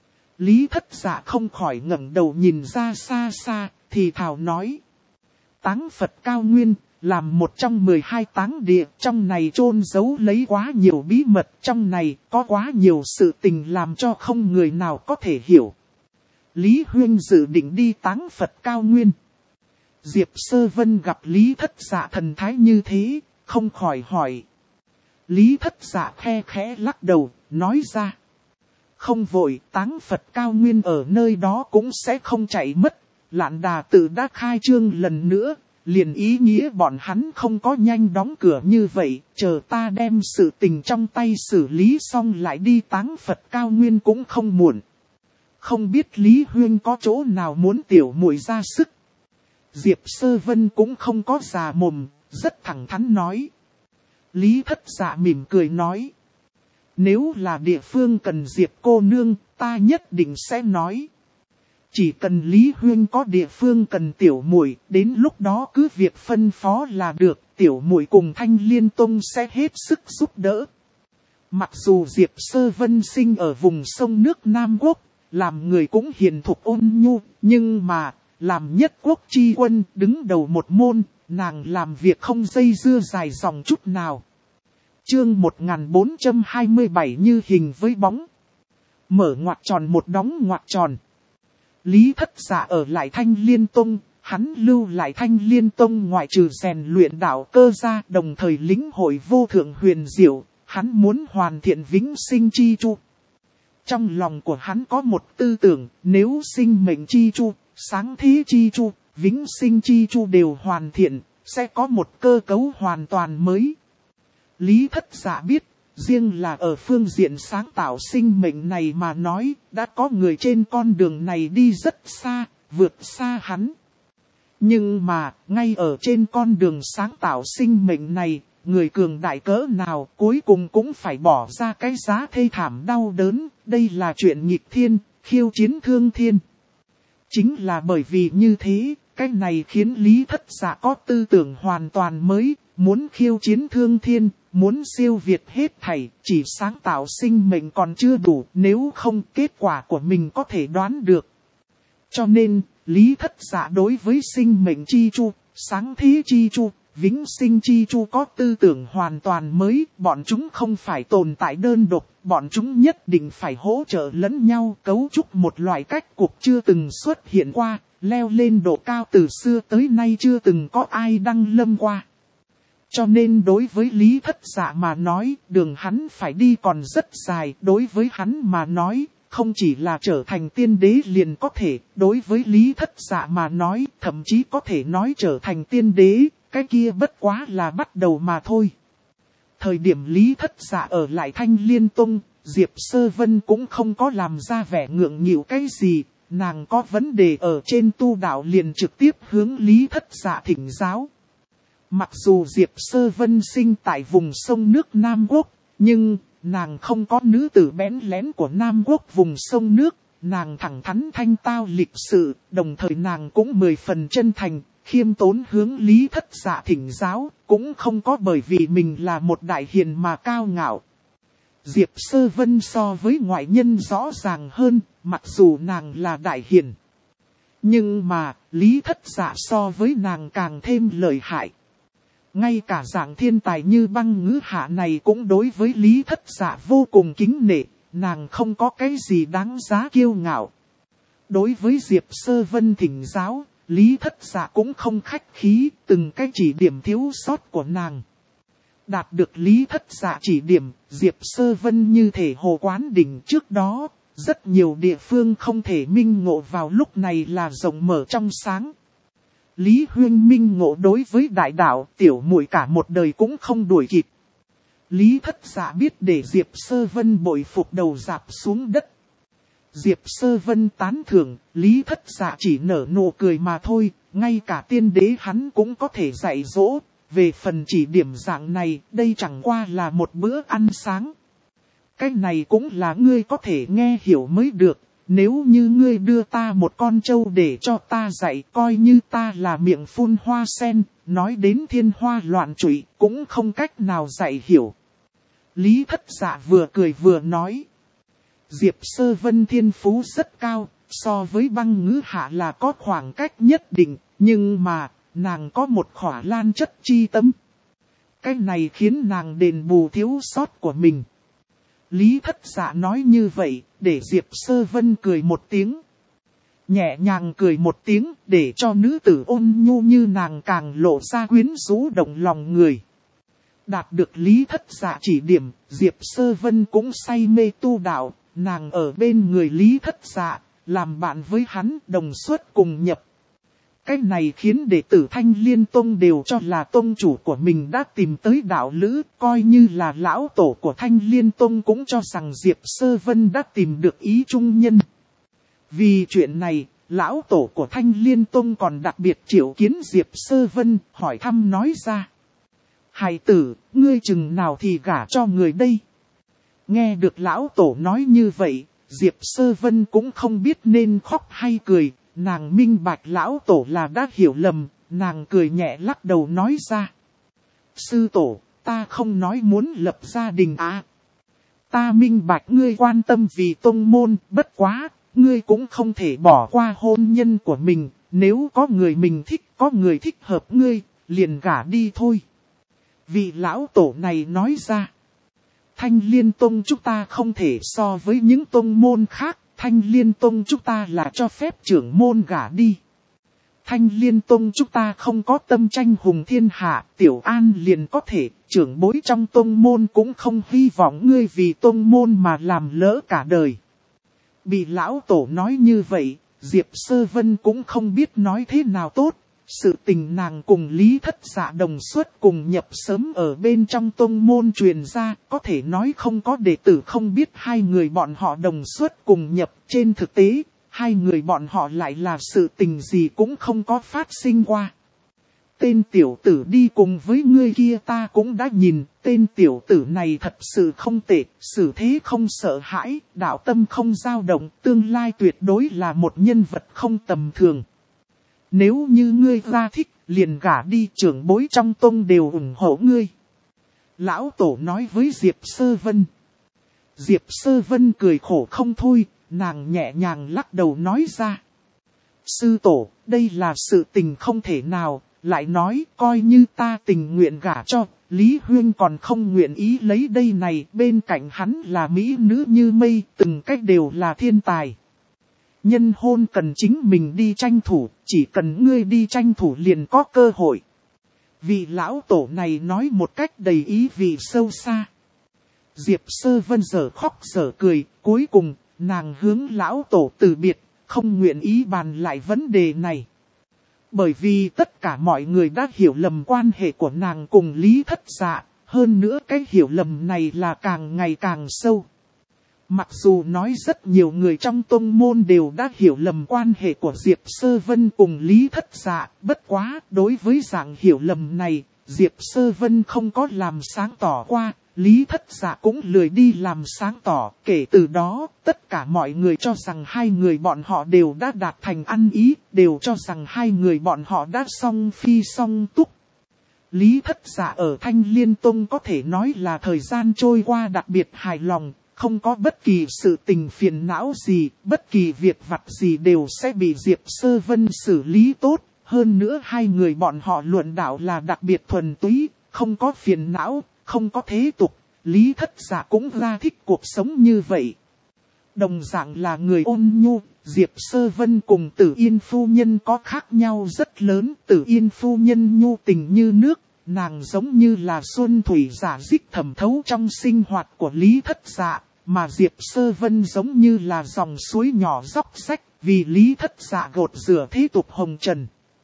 Lý Thất Dạ không khỏi ngẩng đầu nhìn ra xa xa, thì thào nói. Táng Phật Cao Nguyên, làm một trong 12 táng địa, trong này chôn giấu lấy quá nhiều bí mật, trong này có quá nhiều sự tình làm cho không người nào có thể hiểu. Lý Huyên dự định đi Táng Phật Cao Nguyên. Diệp Sơ Vân gặp Lý Thất Dạ thần thái như thế, không khỏi hỏi. Lý Thất Dạ khe khẽ lắc đầu, nói ra. Không vội, Táng Phật Cao Nguyên ở nơi đó cũng sẽ không chạy mất. Lạn Đà tự đã khai trương lần nữa, liền ý nghĩa bọn hắn không có nhanh đóng cửa như vậy, chờ ta đem sự tình trong tay xử lý xong lại đi Táng Phật Cao Nguyên cũng không muộn. Không biết Lý Huyên có chỗ nào muốn tiểu muội ra sức. Diệp Sơ Vân cũng không có già mồm, rất thẳng thắn nói. Lý Thất Dạ mỉm cười nói. Nếu là địa phương cần Diệp cô nương, ta nhất định sẽ nói. Chỉ cần Lý Huyên có địa phương cần tiểu muội, đến lúc đó cứ việc phân phó là được, tiểu muội cùng Thanh Liên Tông sẽ hết sức giúp đỡ. Mặc dù Diệp Sơ Vân sinh ở vùng sông nước Nam Quốc, làm người cũng hiền thục ôn nhu, nhưng mà, làm nhất quốc chi quân đứng đầu một môn, nàng làm việc không dây dưa dài dòng chút nào. Chương 1427 như hình với bóng. Mở ngoặc tròn một đóng ngoặc tròn. Lý Thất Dạ ở lại Thanh Liên Tông, hắn lưu lại Thanh Liên Tông ngoại trừ rèn luyện đạo cơ ra, đồng thời lĩnh hội vô thượng huyền diệu, hắn muốn hoàn thiện vĩnh sinh chi chu. Trong lòng của hắn có một tư tưởng, nếu sinh mệnh chi chu, sáng thế chi chu, vĩnh sinh chi chu đều hoàn thiện, sẽ có một cơ cấu hoàn toàn mới. Lý Thất Dạ biết, Riêng là ở phương diện sáng tạo sinh mệnh này mà nói, đã có người trên con đường này đi rất xa, vượt xa hắn. Nhưng mà, ngay ở trên con đường sáng tạo sinh mệnh này, người cường đại cỡ nào cuối cùng cũng phải bỏ ra cái giá thê thảm đau đớn. Đây là chuyện nghịch thiên, khiêu chiến thương thiên. Chính là bởi vì như thế, cái này khiến Lý Thất Dạ có tư tưởng hoàn toàn mới, muốn khiêu chiến thương thiên, muốn siêu việt hết thảy, chỉ sáng tạo sinh mệnh còn chưa đủ, nếu không kết quả của mình có thể đoán được. Cho nên, Lý Thất Dạ đối với sinh mệnh chi chu, sáng thế chi chu, vĩnh sinh chi chu có tư tưởng hoàn toàn mới, bọn chúng không phải tồn tại đơn độc, bọn chúng nhất định phải hỗ trợ lẫn nhau, cấu trúc một loại cách cuộc chưa từng xuất hiện qua, leo lên độ cao từ xưa tới nay chưa từng có ai đăng lâm qua. Cho nên đối với Lý Thất Dạ mà nói, đường hắn phải đi còn rất dài, đối với hắn mà nói, không chỉ là trở thành tiên đế liền có thể, đối với Lý Thất Dạ mà nói, thậm chí có thể nói trở thành tiên đế, cái kia bất quá là bắt đầu mà thôi. Thời điểm Lý Thất Dạ ở lại Thanh Liên Tông, Diệp Sơ Vân cũng không có làm ra vẻ ngượng nghịu cái gì, nàng có vấn đề ở trên tu đạo liền trực tiếp hướng Lý Thất Dạ thỉnh giáo. Mặc dù Diệp Sơ Vân sinh tại vùng sông nước Nam Quốc, nhưng nàng không có nữ tử bén lén của Nam Quốc vùng sông nước, nàng thẳng thắn thanh tao lịch sự, đồng thời nàng cũng 10 phần chân thành, khiêm tốn hướng Lý Thất Dạ thỉnh giáo, cũng không có bởi vì mình là một đại hiền mà cao ngạo. Diệp Sơ Vân so với ngoại nhân rõ ràng hơn, mặc dù nàng là đại hiền. Nhưng mà, Lý Thất Dạ so với nàng càng thêm lợi hại. Ngay cả dạng thiên tài như Băng Ngữ Hạ này cũng đối với Lý Thất Dạ vô cùng kính nể, nàng không có cái gì đáng giá kiêu ngạo. Đối với Diệp Sơ Vân thỉnh giáo, Lý Thất Dạ cũng không khách khí, từng cái chỉ điểm thiếu sót của nàng. Đạt được Lý Thất Dạ chỉ điểm, Diệp Sơ Vân như thể hồ quán đỉnh trước đó, rất nhiều địa phương không thể minh ngộ vào lúc này là rộng mở trong sáng. Lý Huyên minh ngộ đối với đại đạo, tiểu muội cả một đời cũng không đuổi kịp. Lý Thất Dạ biết để Diệp Sơ Vân bội phục đầu rạp xuống đất. Diệp Sơ Vân tán thưởng, Lý Thất Dạ chỉ nở nụ cười mà thôi, ngay cả tiên đế hắn cũng có thể dạy dỗ. Về phần chỉ điểm dạng này, đây chẳng qua là một bữa ăn sáng. Cái này cũng là ngươi có thể nghe hiểu mới được. Nếu như ngươi đưa ta một con trâu để cho ta dạy, coi như ta là miệng phun hoa sen, nói đến thiên hoa loạn trụy, cũng không cách nào dạy hiểu. Lý Thất Dạ vừa cười vừa nói. Diệp Sơ Vân thiên phú rất cao, so với Băng Ngữ Hạ là có khoảng cách nhất định, nhưng mà, nàng có một khỏa lan chất chi tâm. Cái này khiến nàng đền bù thiếu sót của mình. Lý Thất Dạ nói như vậy, để Diệp Sơ Vân cười một tiếng. Nhẹ nhàng cười một tiếng, để cho nữ tử ôn nhu như nàng càng lộ ra quyến rũ động lòng người. Đạt được Lý Thất Dạ chỉ điểm, Diệp Sơ Vân cũng say mê tu đạo, nàng ở bên người Lý Thất Dạ, làm bạn với hắn đồng suất cùng nhập. Cái này khiến đệ tử Thanh Liên Tông đều cho là tông chủ của mình đã tìm tới đạo lữ, coi như là lão tổ của Thanh Liên Tông cũng cho rằng Diệp Sơ Vân đã tìm được ý trung nhân. Vì chuyện này, lão tổ của Thanh Liên Tông còn đặc biệt triệu kiến Diệp Sơ Vân, hỏi thăm nói ra. Hài tử, ngươi chừng nào thì gả cho người đây? Nghe được lão tổ nói như vậy, Diệp Sơ Vân cũng không biết nên khóc hay cười. Nàng minh bạch lão tổ là đã hiểu lầm, nàng cười nhẹ lắc đầu nói ra. Sư tổ, ta không nói muốn lập gia đình à. Ta minh bạch ngươi quan tâm vì tông môn, bất quá, ngươi cũng không thể bỏ qua hôn nhân của mình, nếu có người mình thích, có người thích hợp ngươi, liền gả đi thôi. Vị lão tổ này nói ra. Thanh Liên Tông chúng ta không thể so với những tông môn khác. Thanh Liên Tông chúng ta là cho phép trưởng môn gả đi. Thanh Liên Tông chúng ta không có tâm tranh hùng thiên hạ, Tiểu An liền có thể, trưởng bối trong tông môn cũng không hy vọng ngươi vì tông môn mà làm lỡ cả đời. Bị lão tổ nói như vậy, Diệp Sơ Vân cũng không biết nói thế nào tốt, sự tình nàng cùng Lý Thất Dạ đồng xuất cùng nhập sớm ở bên trong tông môn truyền ra, có thể nói không có đệ tử không biết hai người bọn họ đồng xuất cùng nhập. Trên thực tế, hai người bọn họ lại là sự tình gì cũng không có phát sinh qua. Tên tiểu tử đi cùng với ngươi kia ta cũng đã nhìn, tên tiểu tử này thật sự không tệ, xử thế không sợ hãi, đạo tâm không dao động, tương lai tuyệt đối là một nhân vật không tầm thường. Nếu như ngươi ra thích, liền gả đi, trưởng bối trong tông đều ủng hộ ngươi. Lão tổ nói với Diệp Sơ Vân. Diệp Sơ Vân cười khổ không thôi, nàng nhẹ nhàng lắc đầu nói ra. Sư tổ, đây là sự tình không thể nào, lại nói coi như ta tình nguyện gả cho, Lý Huyên còn không nguyện ý lấy đây này, bên cạnh hắn là mỹ nữ như mây, từng cách đều là thiên tài. Nhân hôn cần chính mình đi tranh thủ, chỉ cần ngươi đi tranh thủ liền có cơ hội. Vị lão tổ này nói một cách đầy ý vị sâu xa. Diệp Sơ Vân giờ khóc giờ cười, cuối cùng, nàng hướng lão tổ từ biệt, không nguyện ý bàn lại vấn đề này. Bởi vì tất cả mọi người đã hiểu lầm quan hệ của nàng cùng Lý Thất Dạ, hơn nữa cái hiểu lầm này là càng ngày càng sâu. Mặc dù nói rất nhiều người trong tông môn đều đã hiểu lầm quan hệ của Diệp Sơ Vân cùng Lý Thất Dạ, bất quá đối với dạng hiểu lầm này, Diệp Sơ Vân không có làm sáng tỏ qua, Lý Thất Dạ cũng lười đi làm sáng tỏ. Kể từ đó, tất cả mọi người cho rằng hai người bọn họ đều đã đạt thành ăn ý, đều cho rằng hai người bọn họ đã song phi song túc. Lý Thất Dạ ở Thanh Liên Tông có thể nói là thời gian trôi qua đặc biệt hài lòng, không có bất kỳ sự tình phiền não gì, bất kỳ việc vặt gì đều sẽ bị Diệp Sơ Vân xử lý tốt. Hơn nữa hai người bọn họ luận đạo là đặc biệt thuần túy, không có phiền não, không có thế tục. Lý Thất Dạ cũng ra thích cuộc sống như vậy. Đồng dạng là người ôn nhu, Diệp Sơ Vân cùng Tử Yên phu nhân có khác nhau rất lớn. Tử Yên phu nhân nhu tình như nước, nàng giống như là xuân thủy giả dích thẩm thấu trong sinh hoạt của Lý Thất Dạ. Mà Diệp Sơ Vân giống như là dòng suối nhỏ róc rách, vì Lý Thất Dạ gột rửa thế tục hồng trần.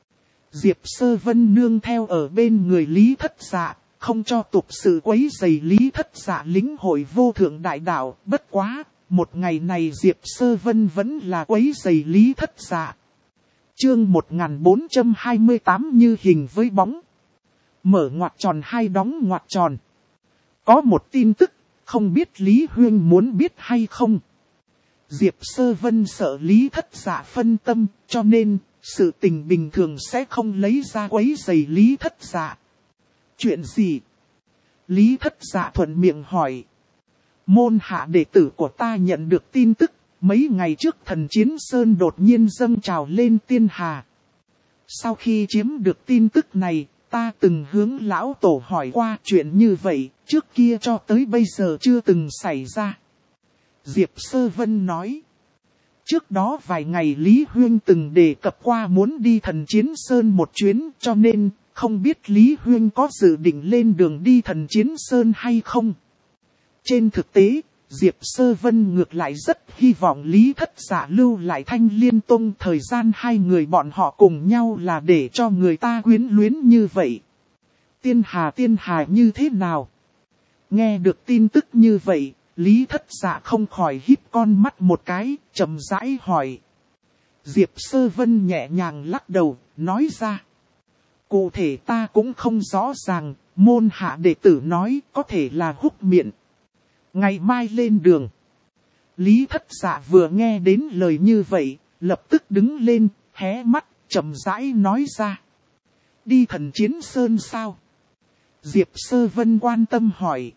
Diệp Sơ Vân nương theo ở bên người Lý Thất Dạ, không cho tục sự quấy rầy Lý Thất Dạ lĩnh hội vô thượng đại đạo. Bất quá, một ngày này Diệp Sơ Vân vẫn là quấy rầy Lý Thất Dạ. Chương 1428 như hình với bóng. Mở ngoặc tròn hai đóng ngoặc tròn. Có một tin tức, không biết Lý Huyên muốn biết hay không. Diệp Sơ Vân sợ Lý Thất Dạ phân tâm, cho nên sự tình bình thường sẽ không lấy ra quấy rầy Lý Thất Dạ. Chuyện gì? Lý Thất Dạ thuận miệng hỏi. Môn hạ đệ tử của ta nhận được tin tức, mấy ngày trước Thần Chiến Sơn đột nhiên dâng trào lên Tiên Hà. Sau khi chiếm được tin tức này, ta từng hướng lão tổ hỏi qua chuyện như vậy, trước kia cho tới bây giờ chưa từng xảy ra. Diệp Sơ Vân nói. Trước đó vài ngày Lý Huyên từng đề cập qua muốn đi Thần Chiến Sơn một chuyến, cho nên không biết Lý Huyên có dự định lên đường đi Thần Chiến Sơn hay không. Trên thực tế, Diệp Sơ Vân ngược lại rất hy vọng Lý Thất Dạ lưu lại Thanh Liên Tông, thời gian hai người bọn họ cùng nhau là để cho người ta quyến luyến như vậy. Tiên Hà như thế nào? Nghe được tin tức như vậy, Lý Thất Dạ không khỏi híp con mắt một cái, chậm rãi hỏi. Diệp Sơ Vân nhẹ nhàng lắc đầu, nói ra. Cụ thể ta cũng không rõ ràng, môn hạ đệ tử nói có thể là húc miệng. Ngày mai lên đường. Lý Thất Dạ vừa nghe đến lời như vậy, lập tức đứng lên, hé mắt, chậm rãi nói ra. Đi Thần Chiến Sơn sao? Diệp Sơ Vân quan tâm hỏi.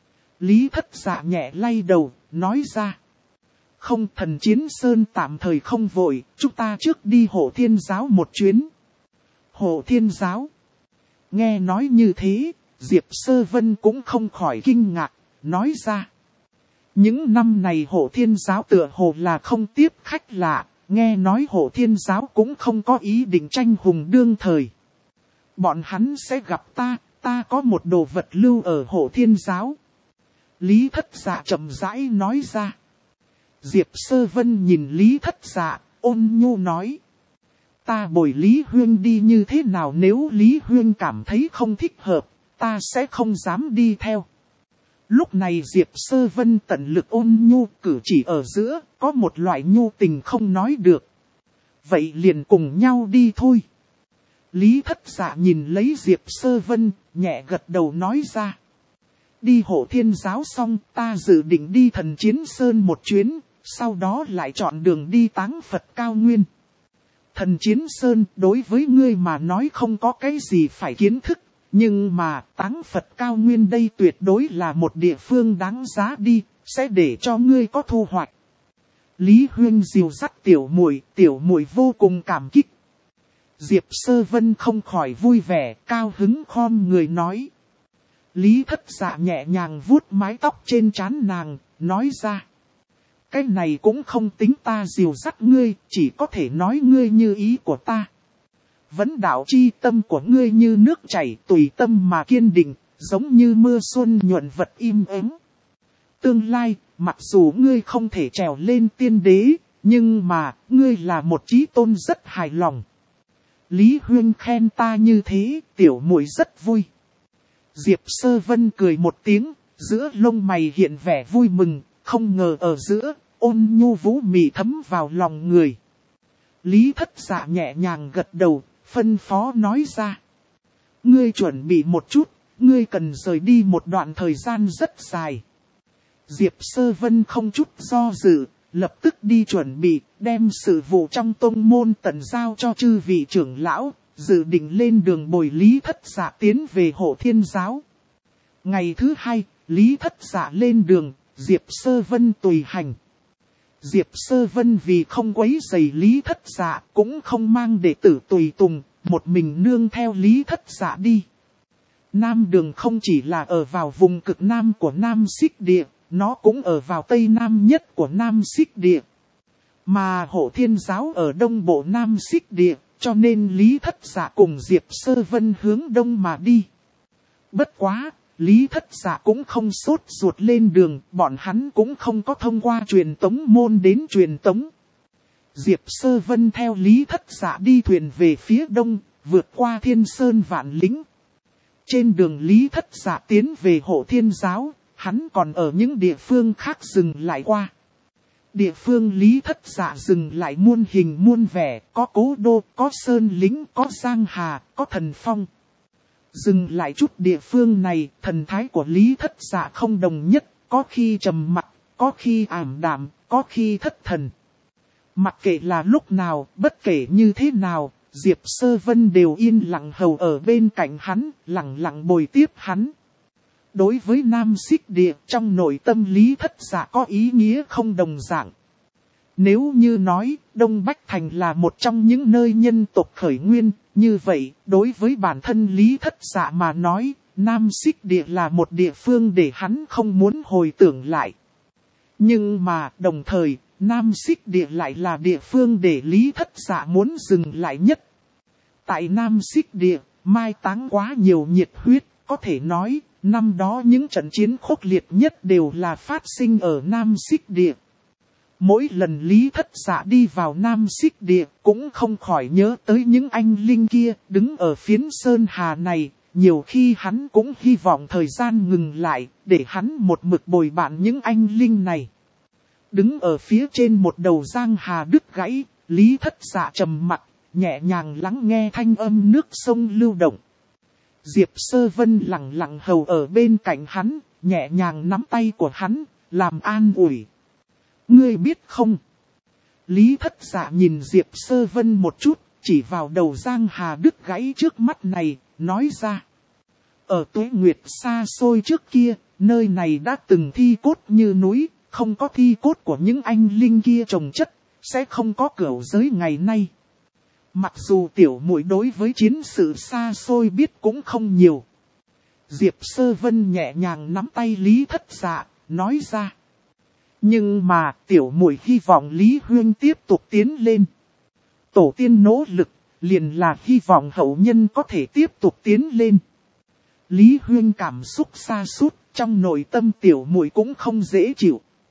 Lý Thất Dạ nhẹ lay đầu, nói ra. Không, Thần Chiến Sơn tạm thời không vội, chúng ta trước đi Hộ Thiên Giáo một chuyến. Hộ Thiên Giáo. Nghe nói như thế, Diệp Sơ Vân cũng không khỏi kinh ngạc, nói ra. Những năm này Hộ Thiên Giáo tựa hồ là không tiếp khách lạ, nghe nói Hộ Thiên Giáo cũng không có ý định tranh hùng đương thời. Bọn hắn sẽ gặp ta có một đồ vật lưu ở Hộ Thiên Giáo. Lý Thất Dạ chậm rãi nói ra. Diệp Sơ Vân nhìn Lý Thất Dạ, ôn nhu nói. ta bồi Lý Huyên đi như thế nào, nếu Lý Huyên cảm thấy không thích hợp, ta sẽ không dám đi theo. Lúc này Diệp Sơ Vân tận lực ôn nhu, cử chỉ ở giữa, có một loại nhu tình không nói được. Vậy liền cùng nhau đi thôi. Lý Thất Dạ nhìn lấy Diệp Sơ Vân, nhẹ gật đầu nói ra. Đi Hộ Thiên Giáo xong, ta dự định đi Thần Chiến Sơn một chuyến, sau đó lại chọn đường đi Táng Phật Cao Nguyên. Thần Chiến Sơn đối với ngươi mà nói không có cái gì phải kiến thức, nhưng mà Táng Phật Cao Nguyên đây tuyệt đối là một địa phương đáng giá đi, sẽ để cho ngươi có thu hoạch. Lý Huyên dìu dắt tiểu muội vô cùng cảm kích. Diệp Sơ Vân không khỏi vui vẻ, cao hứng khom người nói. Lý Thất Dạ nhẹ nhàng vuốt mái tóc trên trán nàng, nói ra. Cái này cũng không tính ta dìu dắt ngươi, chỉ có thể nói ngươi như ý của ta. Vấn đạo chi tâm của ngươi như nước chảy tùy tâm mà kiên định, giống như mưa xuân nhuận vật im ắng. Tương lai, mặc dù ngươi không thể trèo lên tiên đế, nhưng mà, ngươi là một chí tôn rất hài lòng. Lý Huyên khen ta như thế, tiểu muội rất vui. Diệp Sơ Vân cười một tiếng, giữa lông mày hiện vẻ vui mừng, không ngờ ở giữa, ôn nhu vũ mị thấm vào lòng người. Lý Thất Dạ nhẹ nhàng gật đầu, phân phó nói ra. Ngươi chuẩn bị một chút, ngươi cần rời đi một đoạn thời gian rất dài. Diệp Sơ Vân không chút do dự, lập tức đi chuẩn bị, đem sự vụ trong tông môn tận giao cho chư vị trưởng lão, dự định lên đường bồi Lý Thất Dạ tiến về Hộ Thiên Giáo. Ngày thứ hai, Lý Thất Dạ lên đường, Diệp Sơ Vân tùy hành. Diệp Sơ Vân vì không quấy rầy Lý Thất Dạ cũng không mang đệ tử tùy tùng, một mình nương theo Lý Thất Dạ đi. Nam đường không chỉ là ở vào vùng cực nam của Nam Xích Địa, nó cũng ở vào tây nam nhất của Nam Xích Địa. Mà Hộ Thiên Giáo ở đông bộ Nam Xích Địa, cho nên Lý Thất Dạ cùng Diệp Sơ Vân hướng đông mà đi. Bất quá, Lý Thất Dạ cũng không sốt ruột lên đường, bọn hắn cũng không có thông qua truyền tống môn đến truyền tống. Diệp Sơ Vân theo Lý Thất Dạ đi thuyền về phía đông, vượt qua Thiên Sơn Vạn Lĩnh. Trên đường Lý Thất Dạ tiến về Hộ Thiên Giáo, hắn còn ở những địa phương khác dừng lại qua. Địa phương Lý Thất Dạ dừng lại muôn hình muôn vẻ, có Cố Đô, có Sơn Lĩnh, có Giang Hà, có Thần Phong. Dừng lại chút địa phương này, thần thái của Lý Thất Dạ không đồng nhất, có khi trầm mặc, có khi ảm đạm, có khi thất thần. Mặc kệ là lúc nào, bất kể như thế nào, Diệp Sơ Vân đều yên lặng hầu ở bên cạnh hắn, lặng lặng bồi tiếp hắn. Đối với Nam Xích Địa, trong nội tâm Lý Thất Dạ có ý nghĩa không đồng dạng. Nếu như nói, Đông Bách Thành là một trong những nơi nhân tộc khởi nguyên, như vậy, đối với bản thân Lý Thất Dạ mà nói, Nam Xích Địa là một địa phương để hắn không muốn hồi tưởng lại. Nhưng mà, đồng thời, Nam Xích Địa lại là địa phương để Lý Thất Dạ muốn dừng lại nhất. Tại Nam Xích Địa, mai táng quá nhiều nhiệt huyết, có thể nói, năm đó những trận chiến khốc liệt nhất đều là phát sinh ở Nam Xích Địa. Mỗi lần Lý Thất Dạ đi vào Nam Xích Địa cũng không khỏi nhớ tới những anh linh kia đứng ở phiến sơn hà này. Nhiều khi hắn cũng hy vọng thời gian ngừng lại để hắn một mực bồi bạn những anh linh này. Đứng ở phía trên một đầu giang hà đứt gãy, Lý Thất Dạ trầm mặc, nhẹ nhàng lắng nghe thanh âm nước sông lưu động. Diệp Sơ Vân lặng lặng hầu ở bên cạnh hắn, nhẹ nhàng nắm tay của hắn, làm an ủi. Ngươi biết không? Lý Thất Dạ nhìn Diệp Sơ Vân một chút, chỉ vào đầu giang hà đứt gãy trước mắt này, nói ra. Ở Tuế Nguyệt xa xôi trước kia, nơi này đã từng thi cốt như núi, không có thi cốt của những anh linh kia chồng chất, sẽ không có cửu giới ngày nay. Mặc dù tiểu muội đối với chiến sự xa xôi biết cũng không nhiều. Diệp Sơ Vân nhẹ nhàng nắm tay Lý Thất Dạ, nói ra. Nhưng mà tiểu muội hy vọng Lý Huyên tiếp tục tiến lên. Tổ tiên nỗ lực, liền là hy vọng hậu nhân có thể tiếp tục tiến lên. Lý Huyên cảm xúc sa sút, trong nội tâm tiểu muội cũng không dễ chịu.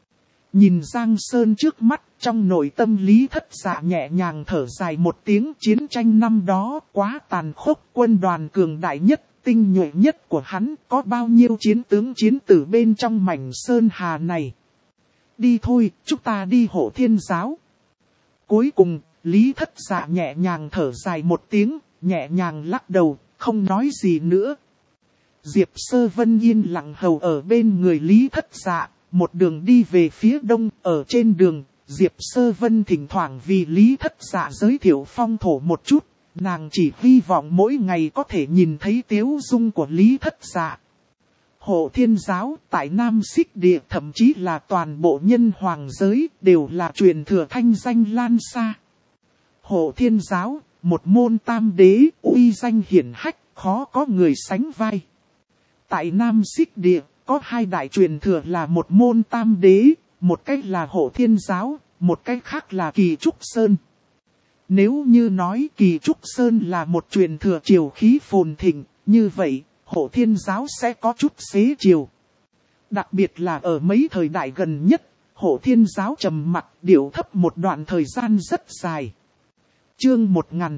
Nhìn Giang Sơn trước mắt, trong nội tâm Lý Thất Dạ nhẹ nhàng thở dài một tiếng. Chiến tranh năm đó quá tàn khốc, quân đoàn cường đại nhất, tinh nhuệ nhất của hắn, có bao nhiêu chiến tướng chiến tử bên trong mảnh sơn hà này. Đi thôi, chúng ta đi Hộ Thiên Giáo. Cuối cùng, Lý Thất Dạ nhẹ nhàng thở dài một tiếng, nhẹ nhàng lắc đầu, không nói gì nữa. Diệp Sơ Vân yên lặng hầu ở bên người Lý Thất Dạ, một đường đi về phía đông. Ở trên đường, Diệp Sơ Vân thỉnh thoảng vì Lý Thất Dạ giới thiệu phong thổ một chút. Nàng chỉ hy vọng mỗi ngày có thể nhìn thấy tiếu dung của Lý Thất Dạ. Hộ Thiên Giáo tại Nam Xích Địa, thậm chí là toàn bộ nhân hoàng giới, đều là truyền thừa thanh danh lan xa. Hộ Thiên Giáo, một môn tam đế, uy danh hiển hách, khó có người sánh vai. Tại Nam Xích Địa, có hai đại truyền thừa là một môn tam đế, một cách là Hộ Thiên Giáo, một cách khác là Kỳ Trúc Sơn. Nếu như nói Kỳ Trúc Sơn là một truyền thừa triều khí phồn thịnh, như vậy, Hộ Thiên Giáo sẽ có chút xế chiều. Đặc biệt là ở mấy thời đại gần nhất, Hộ Thiên Giáo trầm mặc điệu thấp một đoạn thời gian rất dài. Chương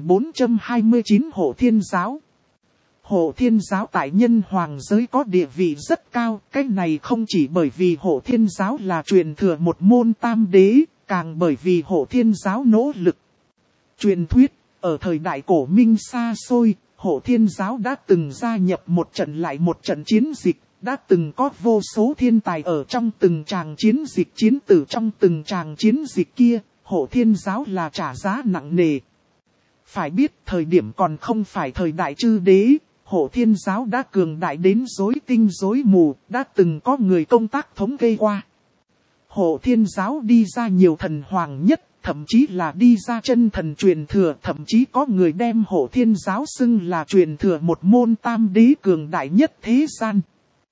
1429 Hộ Thiên Giáo. Hộ Thiên Giáo tại nhân hoàng giới có địa vị rất cao, cái này không chỉ bởi vì Hộ Thiên Giáo là truyền thừa một môn tam đế, càng bởi vì Hộ Thiên Giáo nỗ lực. Truyền thuyết, ở thời đại cổ Minh xa xôi, Hộ Thiên Giáo đã từng gia nhập một trận lại một trận chiến dịch, đã từng có vô số thiên tài ở trong từng tràng chiến dịch chiến tử trong từng tràng chiến dịch kia, Hộ Thiên Giáo là trả giá nặng nề. Phải biết thời điểm còn không phải thời đại chư đế, Hộ Thiên Giáo đã cường đại đến rối tinh rối mù, đã từng có người công tác thống kê qua. Hộ Thiên Giáo đi ra nhiều thần hoàng nhất, thậm chí là đi ra chân thần truyền thừa, thậm chí có người đem Hộ Thiên Giáo xưng là truyền thừa một môn tam đế cường đại nhất thế gian.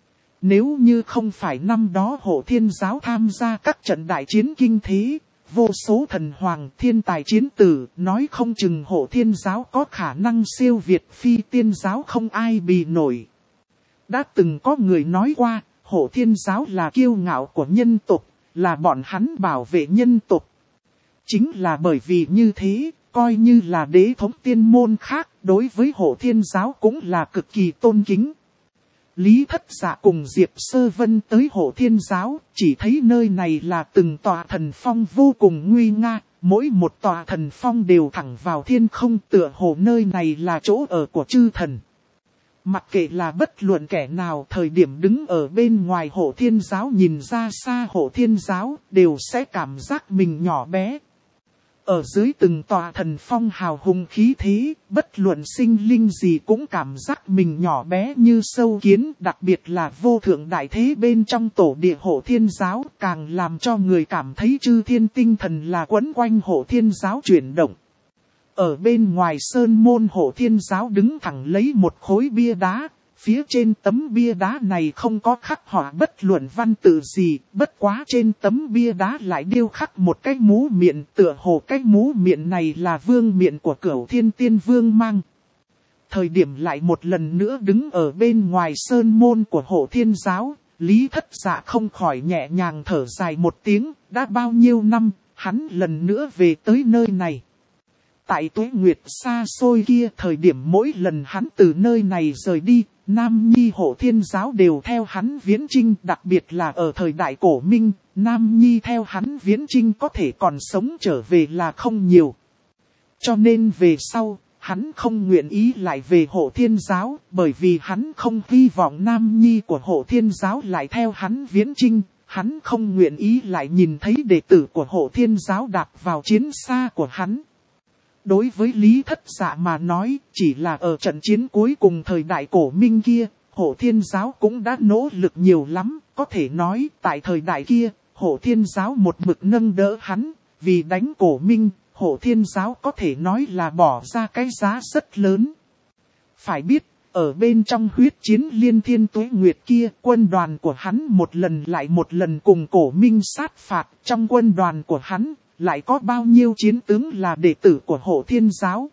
Nếu như không phải năm đó Hộ Thiên Giáo tham gia các trận đại chiến kinh thế, vô số thần hoàng thiên tài chiến tử, nói không chừng Hộ Thiên Giáo có khả năng siêu việt phi tiên giáo không ai bì nổi. Đã từng có người nói qua, Hộ Thiên Giáo là kiêu ngạo của nhân tộc, là bọn hắn bảo vệ nhân tộc. Chính là bởi vì như thế, coi như là đế thống tiên môn khác, đối với Hộ Thiên Giáo cũng là cực kỳ tôn kính. Lý Thất Dạ cùng Diệp Sơ Vân tới Hộ Thiên Giáo, chỉ thấy nơi này là từng tòa thần phong vô cùng nguy nga, mỗi một tòa thần phong đều thẳng vào thiên không, tựa hồ nơi này là chỗ ở của chư thần. Mặc kệ là bất luận kẻ nào thời điểm đứng ở bên ngoài Hộ Thiên Giáo nhìn ra xa Hộ Thiên Giáo, đều sẽ cảm giác mình nhỏ bé. Ở dưới từng tòa thần phong hào hùng khí thế, bất luận sinh linh gì cũng cảm giác mình nhỏ bé như sâu kiến, đặc biệt là vô thượng đại thế bên trong tổ địa Hộ Thiên Giáo, càng làm cho người cảm thấy chư thiên tinh thần là quấn quanh Hộ Thiên Giáo chuyển động. Ở bên ngoài sơn môn Hộ Thiên Giáo đứng thẳng lấy một khối bia đá, phía trên tấm bia đá này không có khắc họa bất luận văn tự gì, bất quá trên tấm bia đá lại điêu khắc một cái mũ miệng, tựa hồ cái mũ miệng này là vương miện của Cửu Thiên Tiên Vương mang. Thời điểm lại một lần nữa đứng ở bên ngoài sơn môn của Hộ Thiên Giáo, Lý Thất Dạ không khỏi nhẹ nhàng thở dài một tiếng, đã bao nhiêu năm, hắn lần nữa về tới nơi này. Tại tuế nguyệt xa xôi kia, thời điểm mỗi lần hắn từ nơi này rời đi, Nam Nhi Hộ Thiên Giáo đều theo hắn viễn chinh, đặc biệt là ở thời đại cổ Minh, Nam Nhi theo hắn viễn chinh có thể còn sống trở về là không nhiều. Cho nên về sau, hắn không nguyện ý lại về Hộ Thiên Giáo, bởi vì hắn không hy vọng Nam Nhi của Hộ Thiên Giáo lại theo hắn viễn chinh, hắn không nguyện ý lại nhìn thấy đệ tử của Hộ Thiên Giáo đạp vào chiến xa của hắn. Đối với Lý Thất Dạ mà nói, chỉ là ở trận chiến cuối cùng thời đại cổ Minh kia, Hộ Thiên Giáo cũng đã nỗ lực nhiều lắm, có thể nói tại thời đại kia, Hộ Thiên Giáo một mực nâng đỡ hắn, vì đánh cổ Minh, Hộ Thiên Giáo có thể nói là bỏ ra cái giá rất lớn. Phải biết, ở bên trong huyết chiến liên thiên tuế nguyệt kia, quân đoàn của hắn một lần lại một lần cùng cổ Minh sát phạt, trong quân đoàn của hắn lại có bao nhiêu chiến tướng là đệ tử của Hộ Thiên Giáo.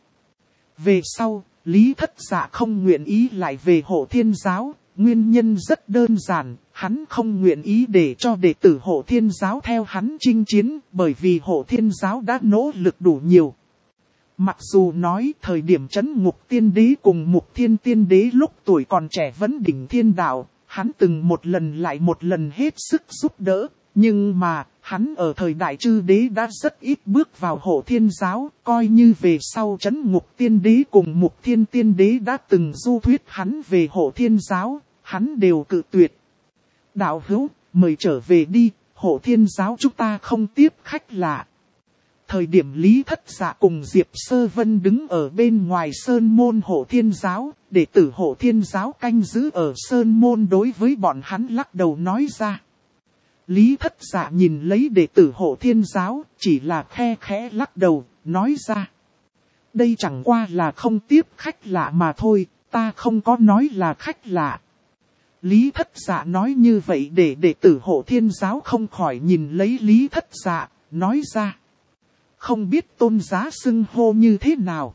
Về sau, Lý Thất Dạ không nguyện ý lại về Hộ Thiên Giáo, nguyên nhân rất đơn giản, Hắn không nguyện ý để cho đệ tử Hộ Thiên Giáo theo hắn chinh chiến, bởi vì Hộ Thiên Giáo đã nỗ lực đủ nhiều. Mặc dù nói thời điểm Trấn Ngục Tiên Đế cùng Mục Thiên Tiên Đế lúc tuổi còn trẻ vẫn đỉnh thiên đạo, hắn từng một lần lại một lần hết sức giúp đỡ, nhưng mà hắn ở thời đại Chư Đế đã rất ít bước vào Hộ Thiên Giáo, coi như về sau Trấn Ngục Tiên Đế cùng Mục Thiên Tiên Đế đã từng du thuyết hắn về Hộ Thiên Giáo, hắn đều cự tuyệt. Đạo hữu, mời trở về đi, Hộ Thiên Giáo chúng ta không tiếp khách lạ. Thời điểm Lý Thất Dạ cùng Diệp Sơ Vân đứng ở bên ngoài Sơn Môn Hộ Thiên Giáo, đệ tử Hộ Thiên Giáo canh giữ ở Sơn Môn đối với bọn hắn lắc đầu nói ra. Lý Thất Dạ nhìn lấy đệ tử Hộ Thiên Giáo, chỉ là khe khẽ lắc đầu, nói ra. Đây chẳng qua là không tiếp khách lạ mà thôi, ta không có nói là khách lạ. Lý Thất Dạ nói như vậy để đệ tử Hộ Thiên Giáo không khỏi nhìn lấy Lý Thất Dạ, nói ra. Không biết tôn giá xưng hô như thế nào.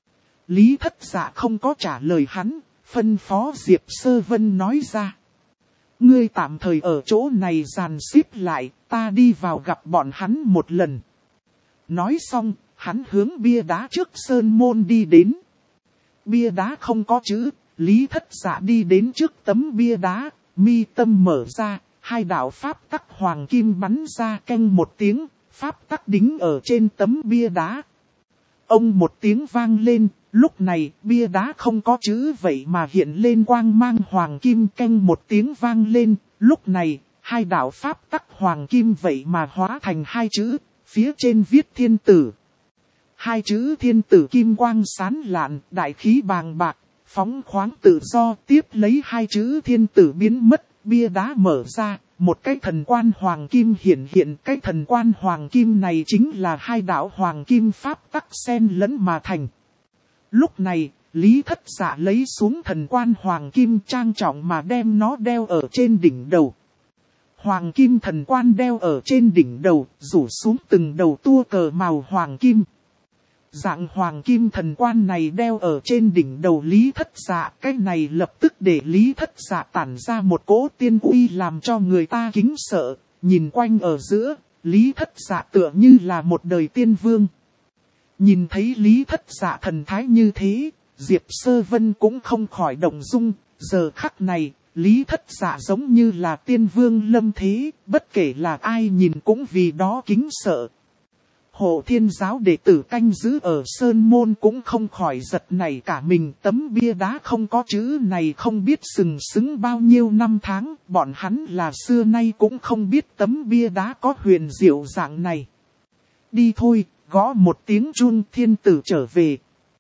Lý Thất Dạ không có trả lời hắn, phân phó Diệp Sơ Vân nói ra. Ngươi tạm thời ở chỗ này dàn xếp lại, ta đi vào gặp bọn hắn một lần. Nói xong, hắn hướng bia đá trước Sơn Môn đi đến. Bia đá không có chữ, Lý Thất Dạ đi đến trước tấm bia đá, mi tâm mở ra, hai đạo pháp tắc hoàng kim bắn ra canh một tiếng, pháp tắc đính ở trên tấm bia đá. Ông một tiếng vang lên, lúc này bia đá không có chữ vậy mà hiện lên quang mang hoàng kim canh một tiếng vang lên, lúc này hai đạo pháp tắc hoàng kim vậy mà hóa thành hai chữ, phía trên viết thiên tử. Hai chữ thiên tử kim quang sáng lạn, đại khí bàng bạc, phóng khoáng tự do, tiếp lấy hai chữ thiên tử biến mất, bia đá mở ra, một cái thần quan hoàng kim hiện hiện, cái thần quan hoàng kim này chính là hai đạo hoàng kim pháp tắc xen lẫn mà thành. Lúc này, Lý Thất Dạ lấy xuống thần quan hoàng kim trang trọng mà đem nó đeo ở trên đỉnh đầu. Hoàng kim thần quan đeo ở trên đỉnh đầu, rủ xuống từng đầu tua cờ màu hoàng kim. Dạng hoàng kim thần quan này đeo ở trên đỉnh đầu Lý Thất Dạ, cái này lập tức để Lý Thất Dạ tản ra một cỗ tiên uy làm cho người ta kính sợ, nhìn quanh ở giữa, Lý Thất Dạ tựa như là một đời tiên vương. Nhìn thấy Lý Thất Dạ thần thái như thế, Diệp Sơ Vân cũng không khỏi động dung, giờ khắc này, Lý Thất Dạ giống như là tiên vương lâm thế, bất kể là ai nhìn cũng vì đó kính sợ. Hộ Thiên Giáo đệ tử canh giữ ở Sơn Môn cũng không khỏi giật nảy cả mình, tấm bia đá không có chữ này không biết sừng sững bao nhiêu năm tháng, bọn hắn là xưa nay cũng không biết tấm bia đá có huyền diệu dạng này. Đi thôi, gõ một tiếng chuông thiên tử trở về.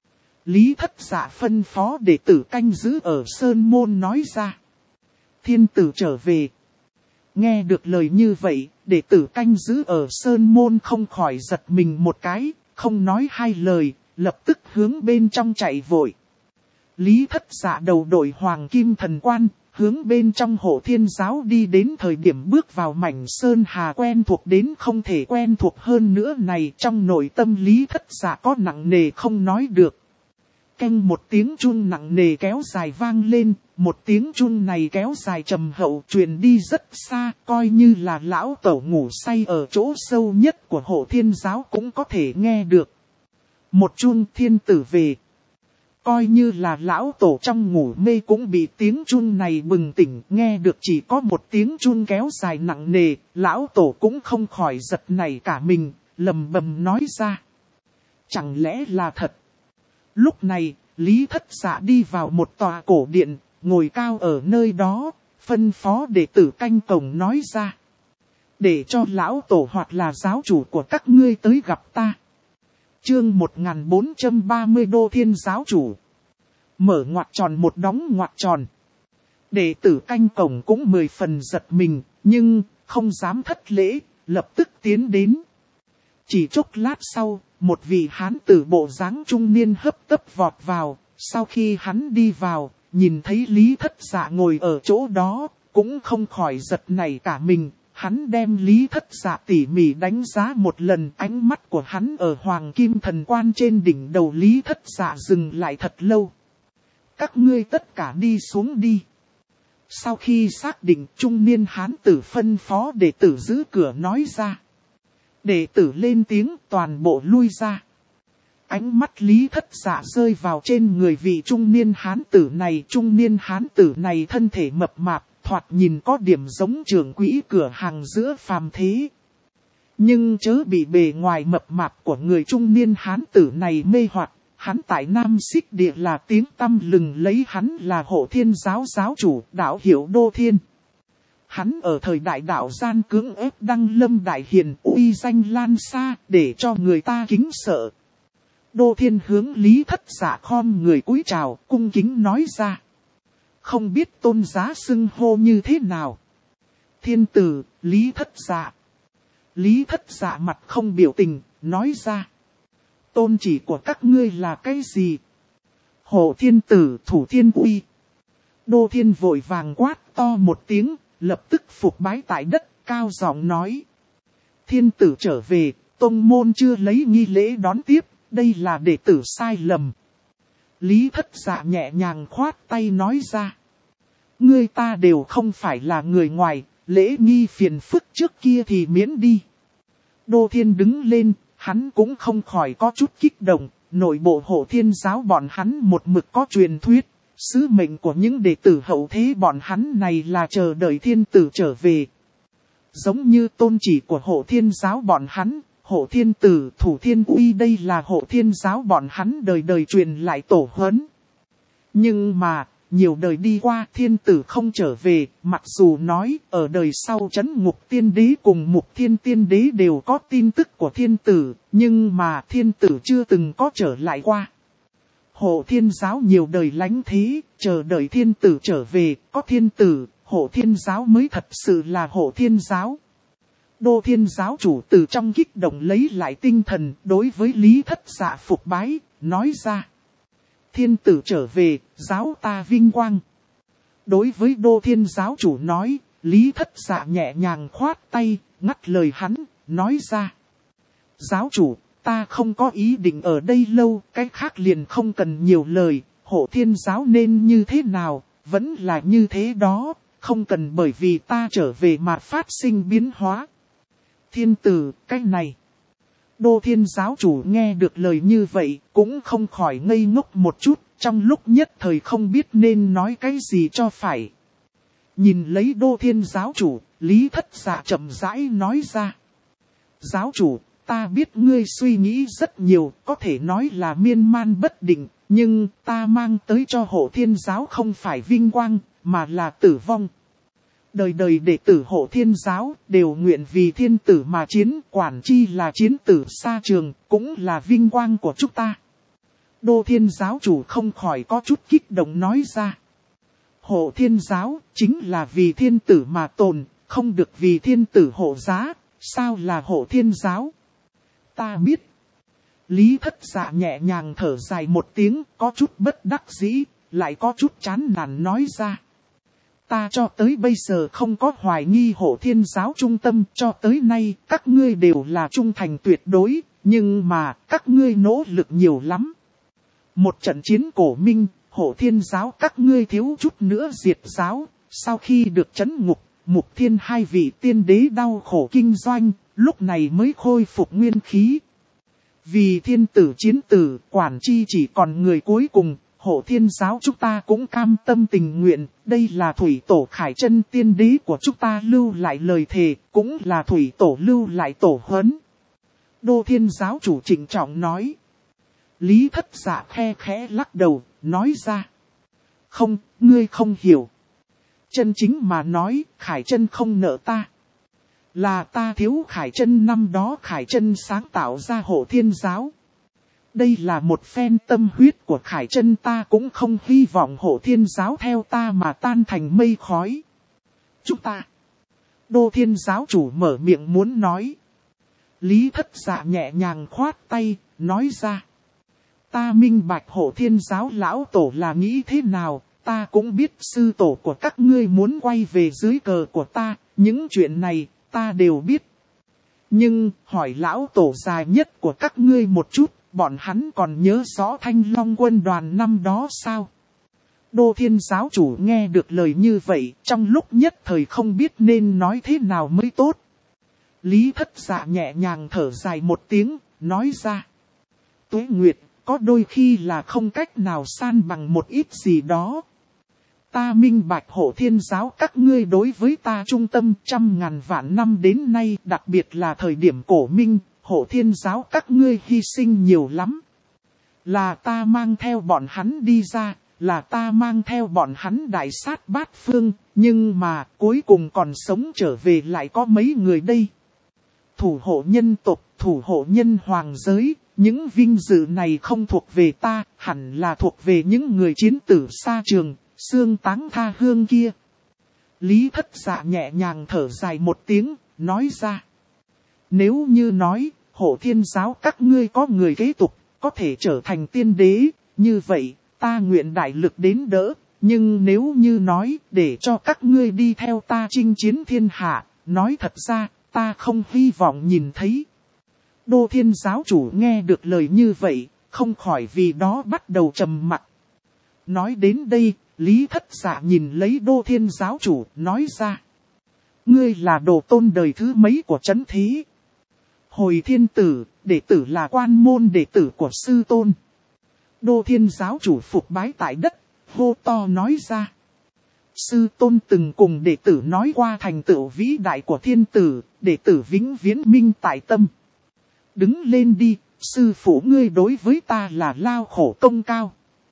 Lý Thất Dạ phân phó đệ tử canh giữ ở Sơn Môn nói ra. Thiên tử trở về. Nghe được lời như vậy, đệ tử canh giữ ở Sơn Môn không khỏi giật mình một cái, không nói hai lời, lập tức hướng bên trong chạy vội. Lý Thất Dạ đầu đội hoàng kim thần quan, hướng bên trong Hộ Thiên Giáo đi đến thời điểm bước vào mảnh sơn hà quen thuộc đến không thể quen thuộc hơn nữa này, trong nội tâm Lý Thất Dạ có nặng nề không nói được. Canh một tiếng chuông nặng nề kéo dài vang lên, một tiếng chuông này kéo dài trầm hậu truyền đi rất xa, coi như là lão tổ ngủ say ở chỗ sâu nhất của Hộ Thiên Giáo cũng có thể nghe được. Một chuông thiên tử về. Coi như là lão tổ trong ngủ mê cũng bị tiếng chuông này bừng tỉnh, nghe được chỉ có một tiếng chuông kéo dài nặng nề, lão tổ cũng không khỏi giật nảy cả mình, lầm bầm nói ra. Chẳng lẽ là thật? Lúc này, Lý Thất Dạ đi vào một tòa cổ điện, ngồi cao ở nơi đó, phân phó đệ tử canh cổng nói ra. Để cho lão tổ hoặc là giáo chủ của các ngươi tới gặp ta. Chương 1430 Đô Thiên Giáo Chủ. Mở ngoặc tròn một đóng ngoặc tròn. Đệ tử canh cổng cũng 10 phần giật mình, nhưng không dám thất lễ, lập tức tiến đến. Chỉ chốc lát sau, một vị hán tử bộ dáng trung niên hấp tấp vọt vào, sau khi hắn đi vào, nhìn thấy Lý Thất Dạ ngồi ở chỗ đó, cũng không khỏi giật nảy cả mình. Hắn đem Lý Thất Dạ tỉ mỉ đánh giá một lần, ánh mắt của hắn ở hoàng kim thần quan trên đỉnh đầu Lý Thất Dạ dừng lại thật lâu. Các ngươi tất cả đi xuống đi. Sau khi xác định, trung niên hán tử phân phó đệ tử giữ cửa nói ra. Đệ tử lên tiếng, toàn bộ lui ra. Ánh mắt Lý Thất Dạ rơi vào trên người vị trung niên hán tử này. Trung niên hán tử này thân thể mập mạp, thoạt nhìn có điểm giống trưởng quỹ cửa hàng giữa phàm thế. Nhưng chớ bị bề ngoài mập mạp của người trung niên hán tử này mê hoặc. Hắn tại Nam Xích Địa là tiếng tăm lừng lấy, hắn là Hộ Thiên giáo giáo chủ, đạo hiệu Đô Thiên. Hắn ở thời đại đạo gian cưỡng ép Đăng Lâm Đại Hiền, uy danh lan xa, để cho người ta kính sợ. Đô Thiên hướng Lý Thất Dạ khom người cúi chào, cung kính nói ra. Không biết tôn giá xưng hô như thế nào? Thiên tử, Lý Thất Dạ. Lý Thất Dạ mặt không biểu tình, nói ra. Tôn chỉ của các ngươi là cái gì? Hộ Thiên tử, Thủ Thiên uy. Đô Thiên vội vàng quát to một tiếng, lập tức phục bái tại đất, cao giọng nói. Thiên tử trở về, tông môn chưa lấy nghi lễ đón tiếp, đây là đệ tử sai lầm. Lý Thất Dạ nhẹ nhàng khoát tay nói ra. Ngươi ta đều không phải là người ngoài, lễ nghi phiền phức trước kia thì miễn đi. Đô Thiên đứng lên, hắn cũng không khỏi có chút kích động, nội bộ Hộ Thiên giáo bọn hắn một mực có truyền thuyết. Sứ mệnh của những đệ tử hậu thế bọn hắn này là chờ đợi thiên tử trở về. Giống như tôn chỉ của Hộ Thiên giáo bọn hắn, Hộ Thiên tử, Thủ Thiên uy, đây là Hộ Thiên giáo bọn hắn đời đời truyền lại tổ huấn. Nhưng mà, nhiều đời đi qua thiên tử không trở về, mặc dù nói ở đời sau Trấn Ngục Tiên Đế cùng Mục Thiên Tiên Đế đều có tin tức của thiên tử, nhưng mà thiên tử chưa từng có trở lại qua. Hộ Thiên giáo nhiều đời lánh thế, chờ đợi thiên tử trở về, có thiên tử, Hộ Thiên giáo mới thật sự là Hộ Thiên giáo. Đô Thiên giáo chủ từ trong kích động lấy lại tinh thần, đối với Lý Thất Dạ phục bái, nói ra. Thiên tử trở về, giáo ta vinh quang. Đối với Đô Thiên giáo chủ nói, Lý Thất Dạ nhẹ nhàng khoát tay, ngắt lời hắn, nói ra. Giáo chủ, ta không có ý định ở đây lâu, cái khác liền không cần nhiều lời, Hộ Thiên giáo nên như thế nào, vẫn là như thế đó, không cần bởi vì ta trở về mà phát sinh biến hóa. Thiên tử, cái này. Đô Thiên giáo chủ nghe được lời như vậy, cũng không khỏi ngây ngốc một chút, trong lúc nhất thời không biết nên nói cái gì cho phải. Nhìn lấy Đô Thiên giáo chủ, Lý Thất Dạ chậm rãi nói ra. Giáo chủ, ta biết ngươi suy nghĩ rất nhiều, có thể nói là miên man bất định, nhưng ta mang tới cho Hộ Thiên giáo không phải vinh quang, mà là tử vong. Đời đời đệ tử Hộ Thiên giáo đều nguyện vì thiên tử mà chiến, quản chi là chiến tử xa trường, cũng là vinh quang của chúng ta. Đô Thiên giáo chủ không khỏi có chút kích động nói ra. Hộ Thiên giáo chính là vì thiên tử mà tồn, không được vì thiên tử hộ giá, sao là Hộ Thiên giáo? Ta biết. Lý Thất Dạ nhẹ nhàng thở dài một tiếng, có chút bất đắc dĩ, lại có chút chán nản nói ra. Ta cho tới bây giờ không có hoài nghi Hộ Thiên giáo trung tâm, cho tới nay các ngươi đều là trung thành tuyệt đối, nhưng mà các ngươi nỗ lực nhiều lắm. Một trận chiến cổ minh, Hộ Thiên giáo các ngươi thiếu chút nữa diệt giáo, sau khi được trấn ngục, Mục Thiên hai vị tiên đế đau khổ kinh doanh, lúc này mới khôi phục nguyên khí. Vì thiên tử chiến tử, quản chi chỉ còn người cuối cùng, Hộ Thiên giáo chúng ta cũng cam tâm tình nguyện, đây là thủy tổ Khải Chân tiên đế của chúng ta lưu lại lời thề, cũng là thủy tổ lưu lại tổ huấn. Đô Thiên giáo chủ trịnh trọng nói. Lý Thất Dạ khe khẽ lắc đầu, nói ra. Không, ngươi không hiểu. Chân chính mà nói, Khải Chân không nợ ta. Là ta thiếu Khải Chân, năm đó Khải Chân sáng tạo ra Hộ Thiên giáo. Đây là một phen tâm huyết của Khải Chân, ta cũng không hy vọng Hộ Thiên giáo theo ta mà tan thành mây khói. Chúng ta. Đô Thiên giáo chủ mở miệng muốn nói. Lý Thất Dạ nhẹ nhàng khoát tay, nói ra. Ta minh bạch Hộ Thiên giáo lão tổ là nghĩ thế nào, ta cũng biết sư tổ của các ngươi muốn quay về dưới cờ của ta, những chuyện này ta đều biết. Nhưng hỏi lão tổ dài nhất của các ngươi một chút, bọn hắn còn nhớ rõ Thanh Long quân đoàn năm đó sao? Đô Thiên giáo chủ nghe được lời như vậy, trong lúc nhất thời không biết nên nói thế nào mới tốt. Lý Thất Dạ nhẹ nhàng thở dài một tiếng, nói ra. Tuế Nguyệt, có đôi khi là không cách nào san bằng một ít gì đó. Ta minh bạch Hộ Thiên giáo các ngươi đối với ta trung tâm 100.000 vạn năm đến nay, đặc biệt là thời điểm cổ minh, Hộ Thiên giáo các ngươi hy sinh nhiều lắm. Là ta mang theo bọn hắn đi ra, là ta mang theo bọn hắn đại sát bát phương, nhưng mà cuối cùng còn sống trở về lại có mấy người đây. Thủ hộ nhân tộc, thủ hộ nhân hoàng giới, những vinh dự này không thuộc về ta, hẳn là thuộc về những người chiến tử xa trường, xương táng tha hương kia. Lý Thất Dạ nhẹ nhàng thở dài một tiếng, nói ra. Nếu như nói, Hộ Thiên giáo các ngươi có người kế tục, có thể trở thành tiên đế, như vậy, ta nguyện đại lực đến đỡ. Nhưng nếu như nói, để cho các ngươi đi theo ta chinh chiến thiên hạ, nói thật ra, ta không hy vọng nhìn thấy. Đô Thiên giáo chủ nghe được lời như vậy, không khỏi vì đó bắt đầu trầm mặc. Nói đến đây, Lý Thất Dạ nhìn lấy Đô Thiên giáo chủ, nói ra. Ngươi là đồ tôn đời thứ mấy của Trấn Thế? Hồi thiên tử, đệ tử là quan môn đệ tử của sư tôn. Đô Thiên giáo chủ phục bái tại đất, hô to nói ra. Sư tôn từng cùng đệ tử nói qua thành tựu vĩ đại của thiên tử, đệ tử vĩnh viễn minh tại tâm. Đứng lên đi, sư phụ ngươi đối với ta là lao khổ công cao.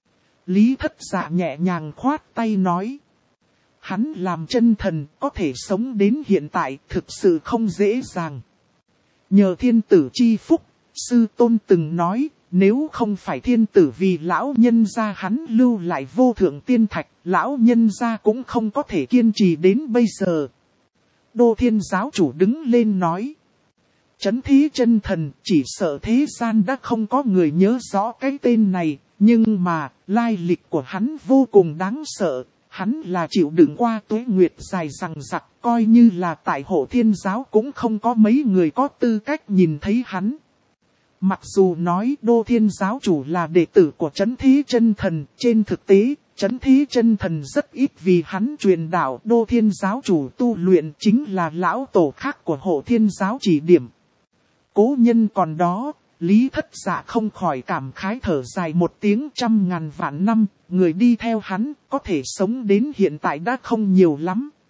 Lý Thất Dạ nhẹ nhàng khoát tay nói. Hắn làm chân thần có thể sống đến hiện tại thực sự không dễ dàng. Nhờ thiên tử chi phúc, sư tôn từng nói, nếu không phải thiên tử vì lão nhân gia hắn lưu lại vô thượng tiên thạch, lão nhân gia cũng không có thể kiên trì đến bây giờ. Đô Thiên giáo chủ đứng lên nói. Trấn Thế chân thần, chỉ sợ thế gian đã không có người nhớ rõ cái tên này, nhưng mà, lai lịch của hắn vô cùng đáng sợ. Hắn là chịu đựng qua tuế nguyệt dài rằng rặc, coi như là tại Hộ Thiên giáo cũng không có mấy người có tư cách nhìn thấy hắn. Mặc dù nói Đô Thiên giáo chủ là đệ tử của Trấn Thế chân thần, trên thực tế, Trấn Thế chân thần rất ít vì hắn truyền đạo. Đô Thiên giáo chủ tu luyện chính là lão tổ khác của Hộ Thiên giáo chỉ điểm. Cố nhân còn đó, Lý Thất Dạ không khỏi cảm khái thở dài một tiếng 100.000 vạn năm, người đi theo hắn có thể sống đến hiện tại đã không nhiều lắm.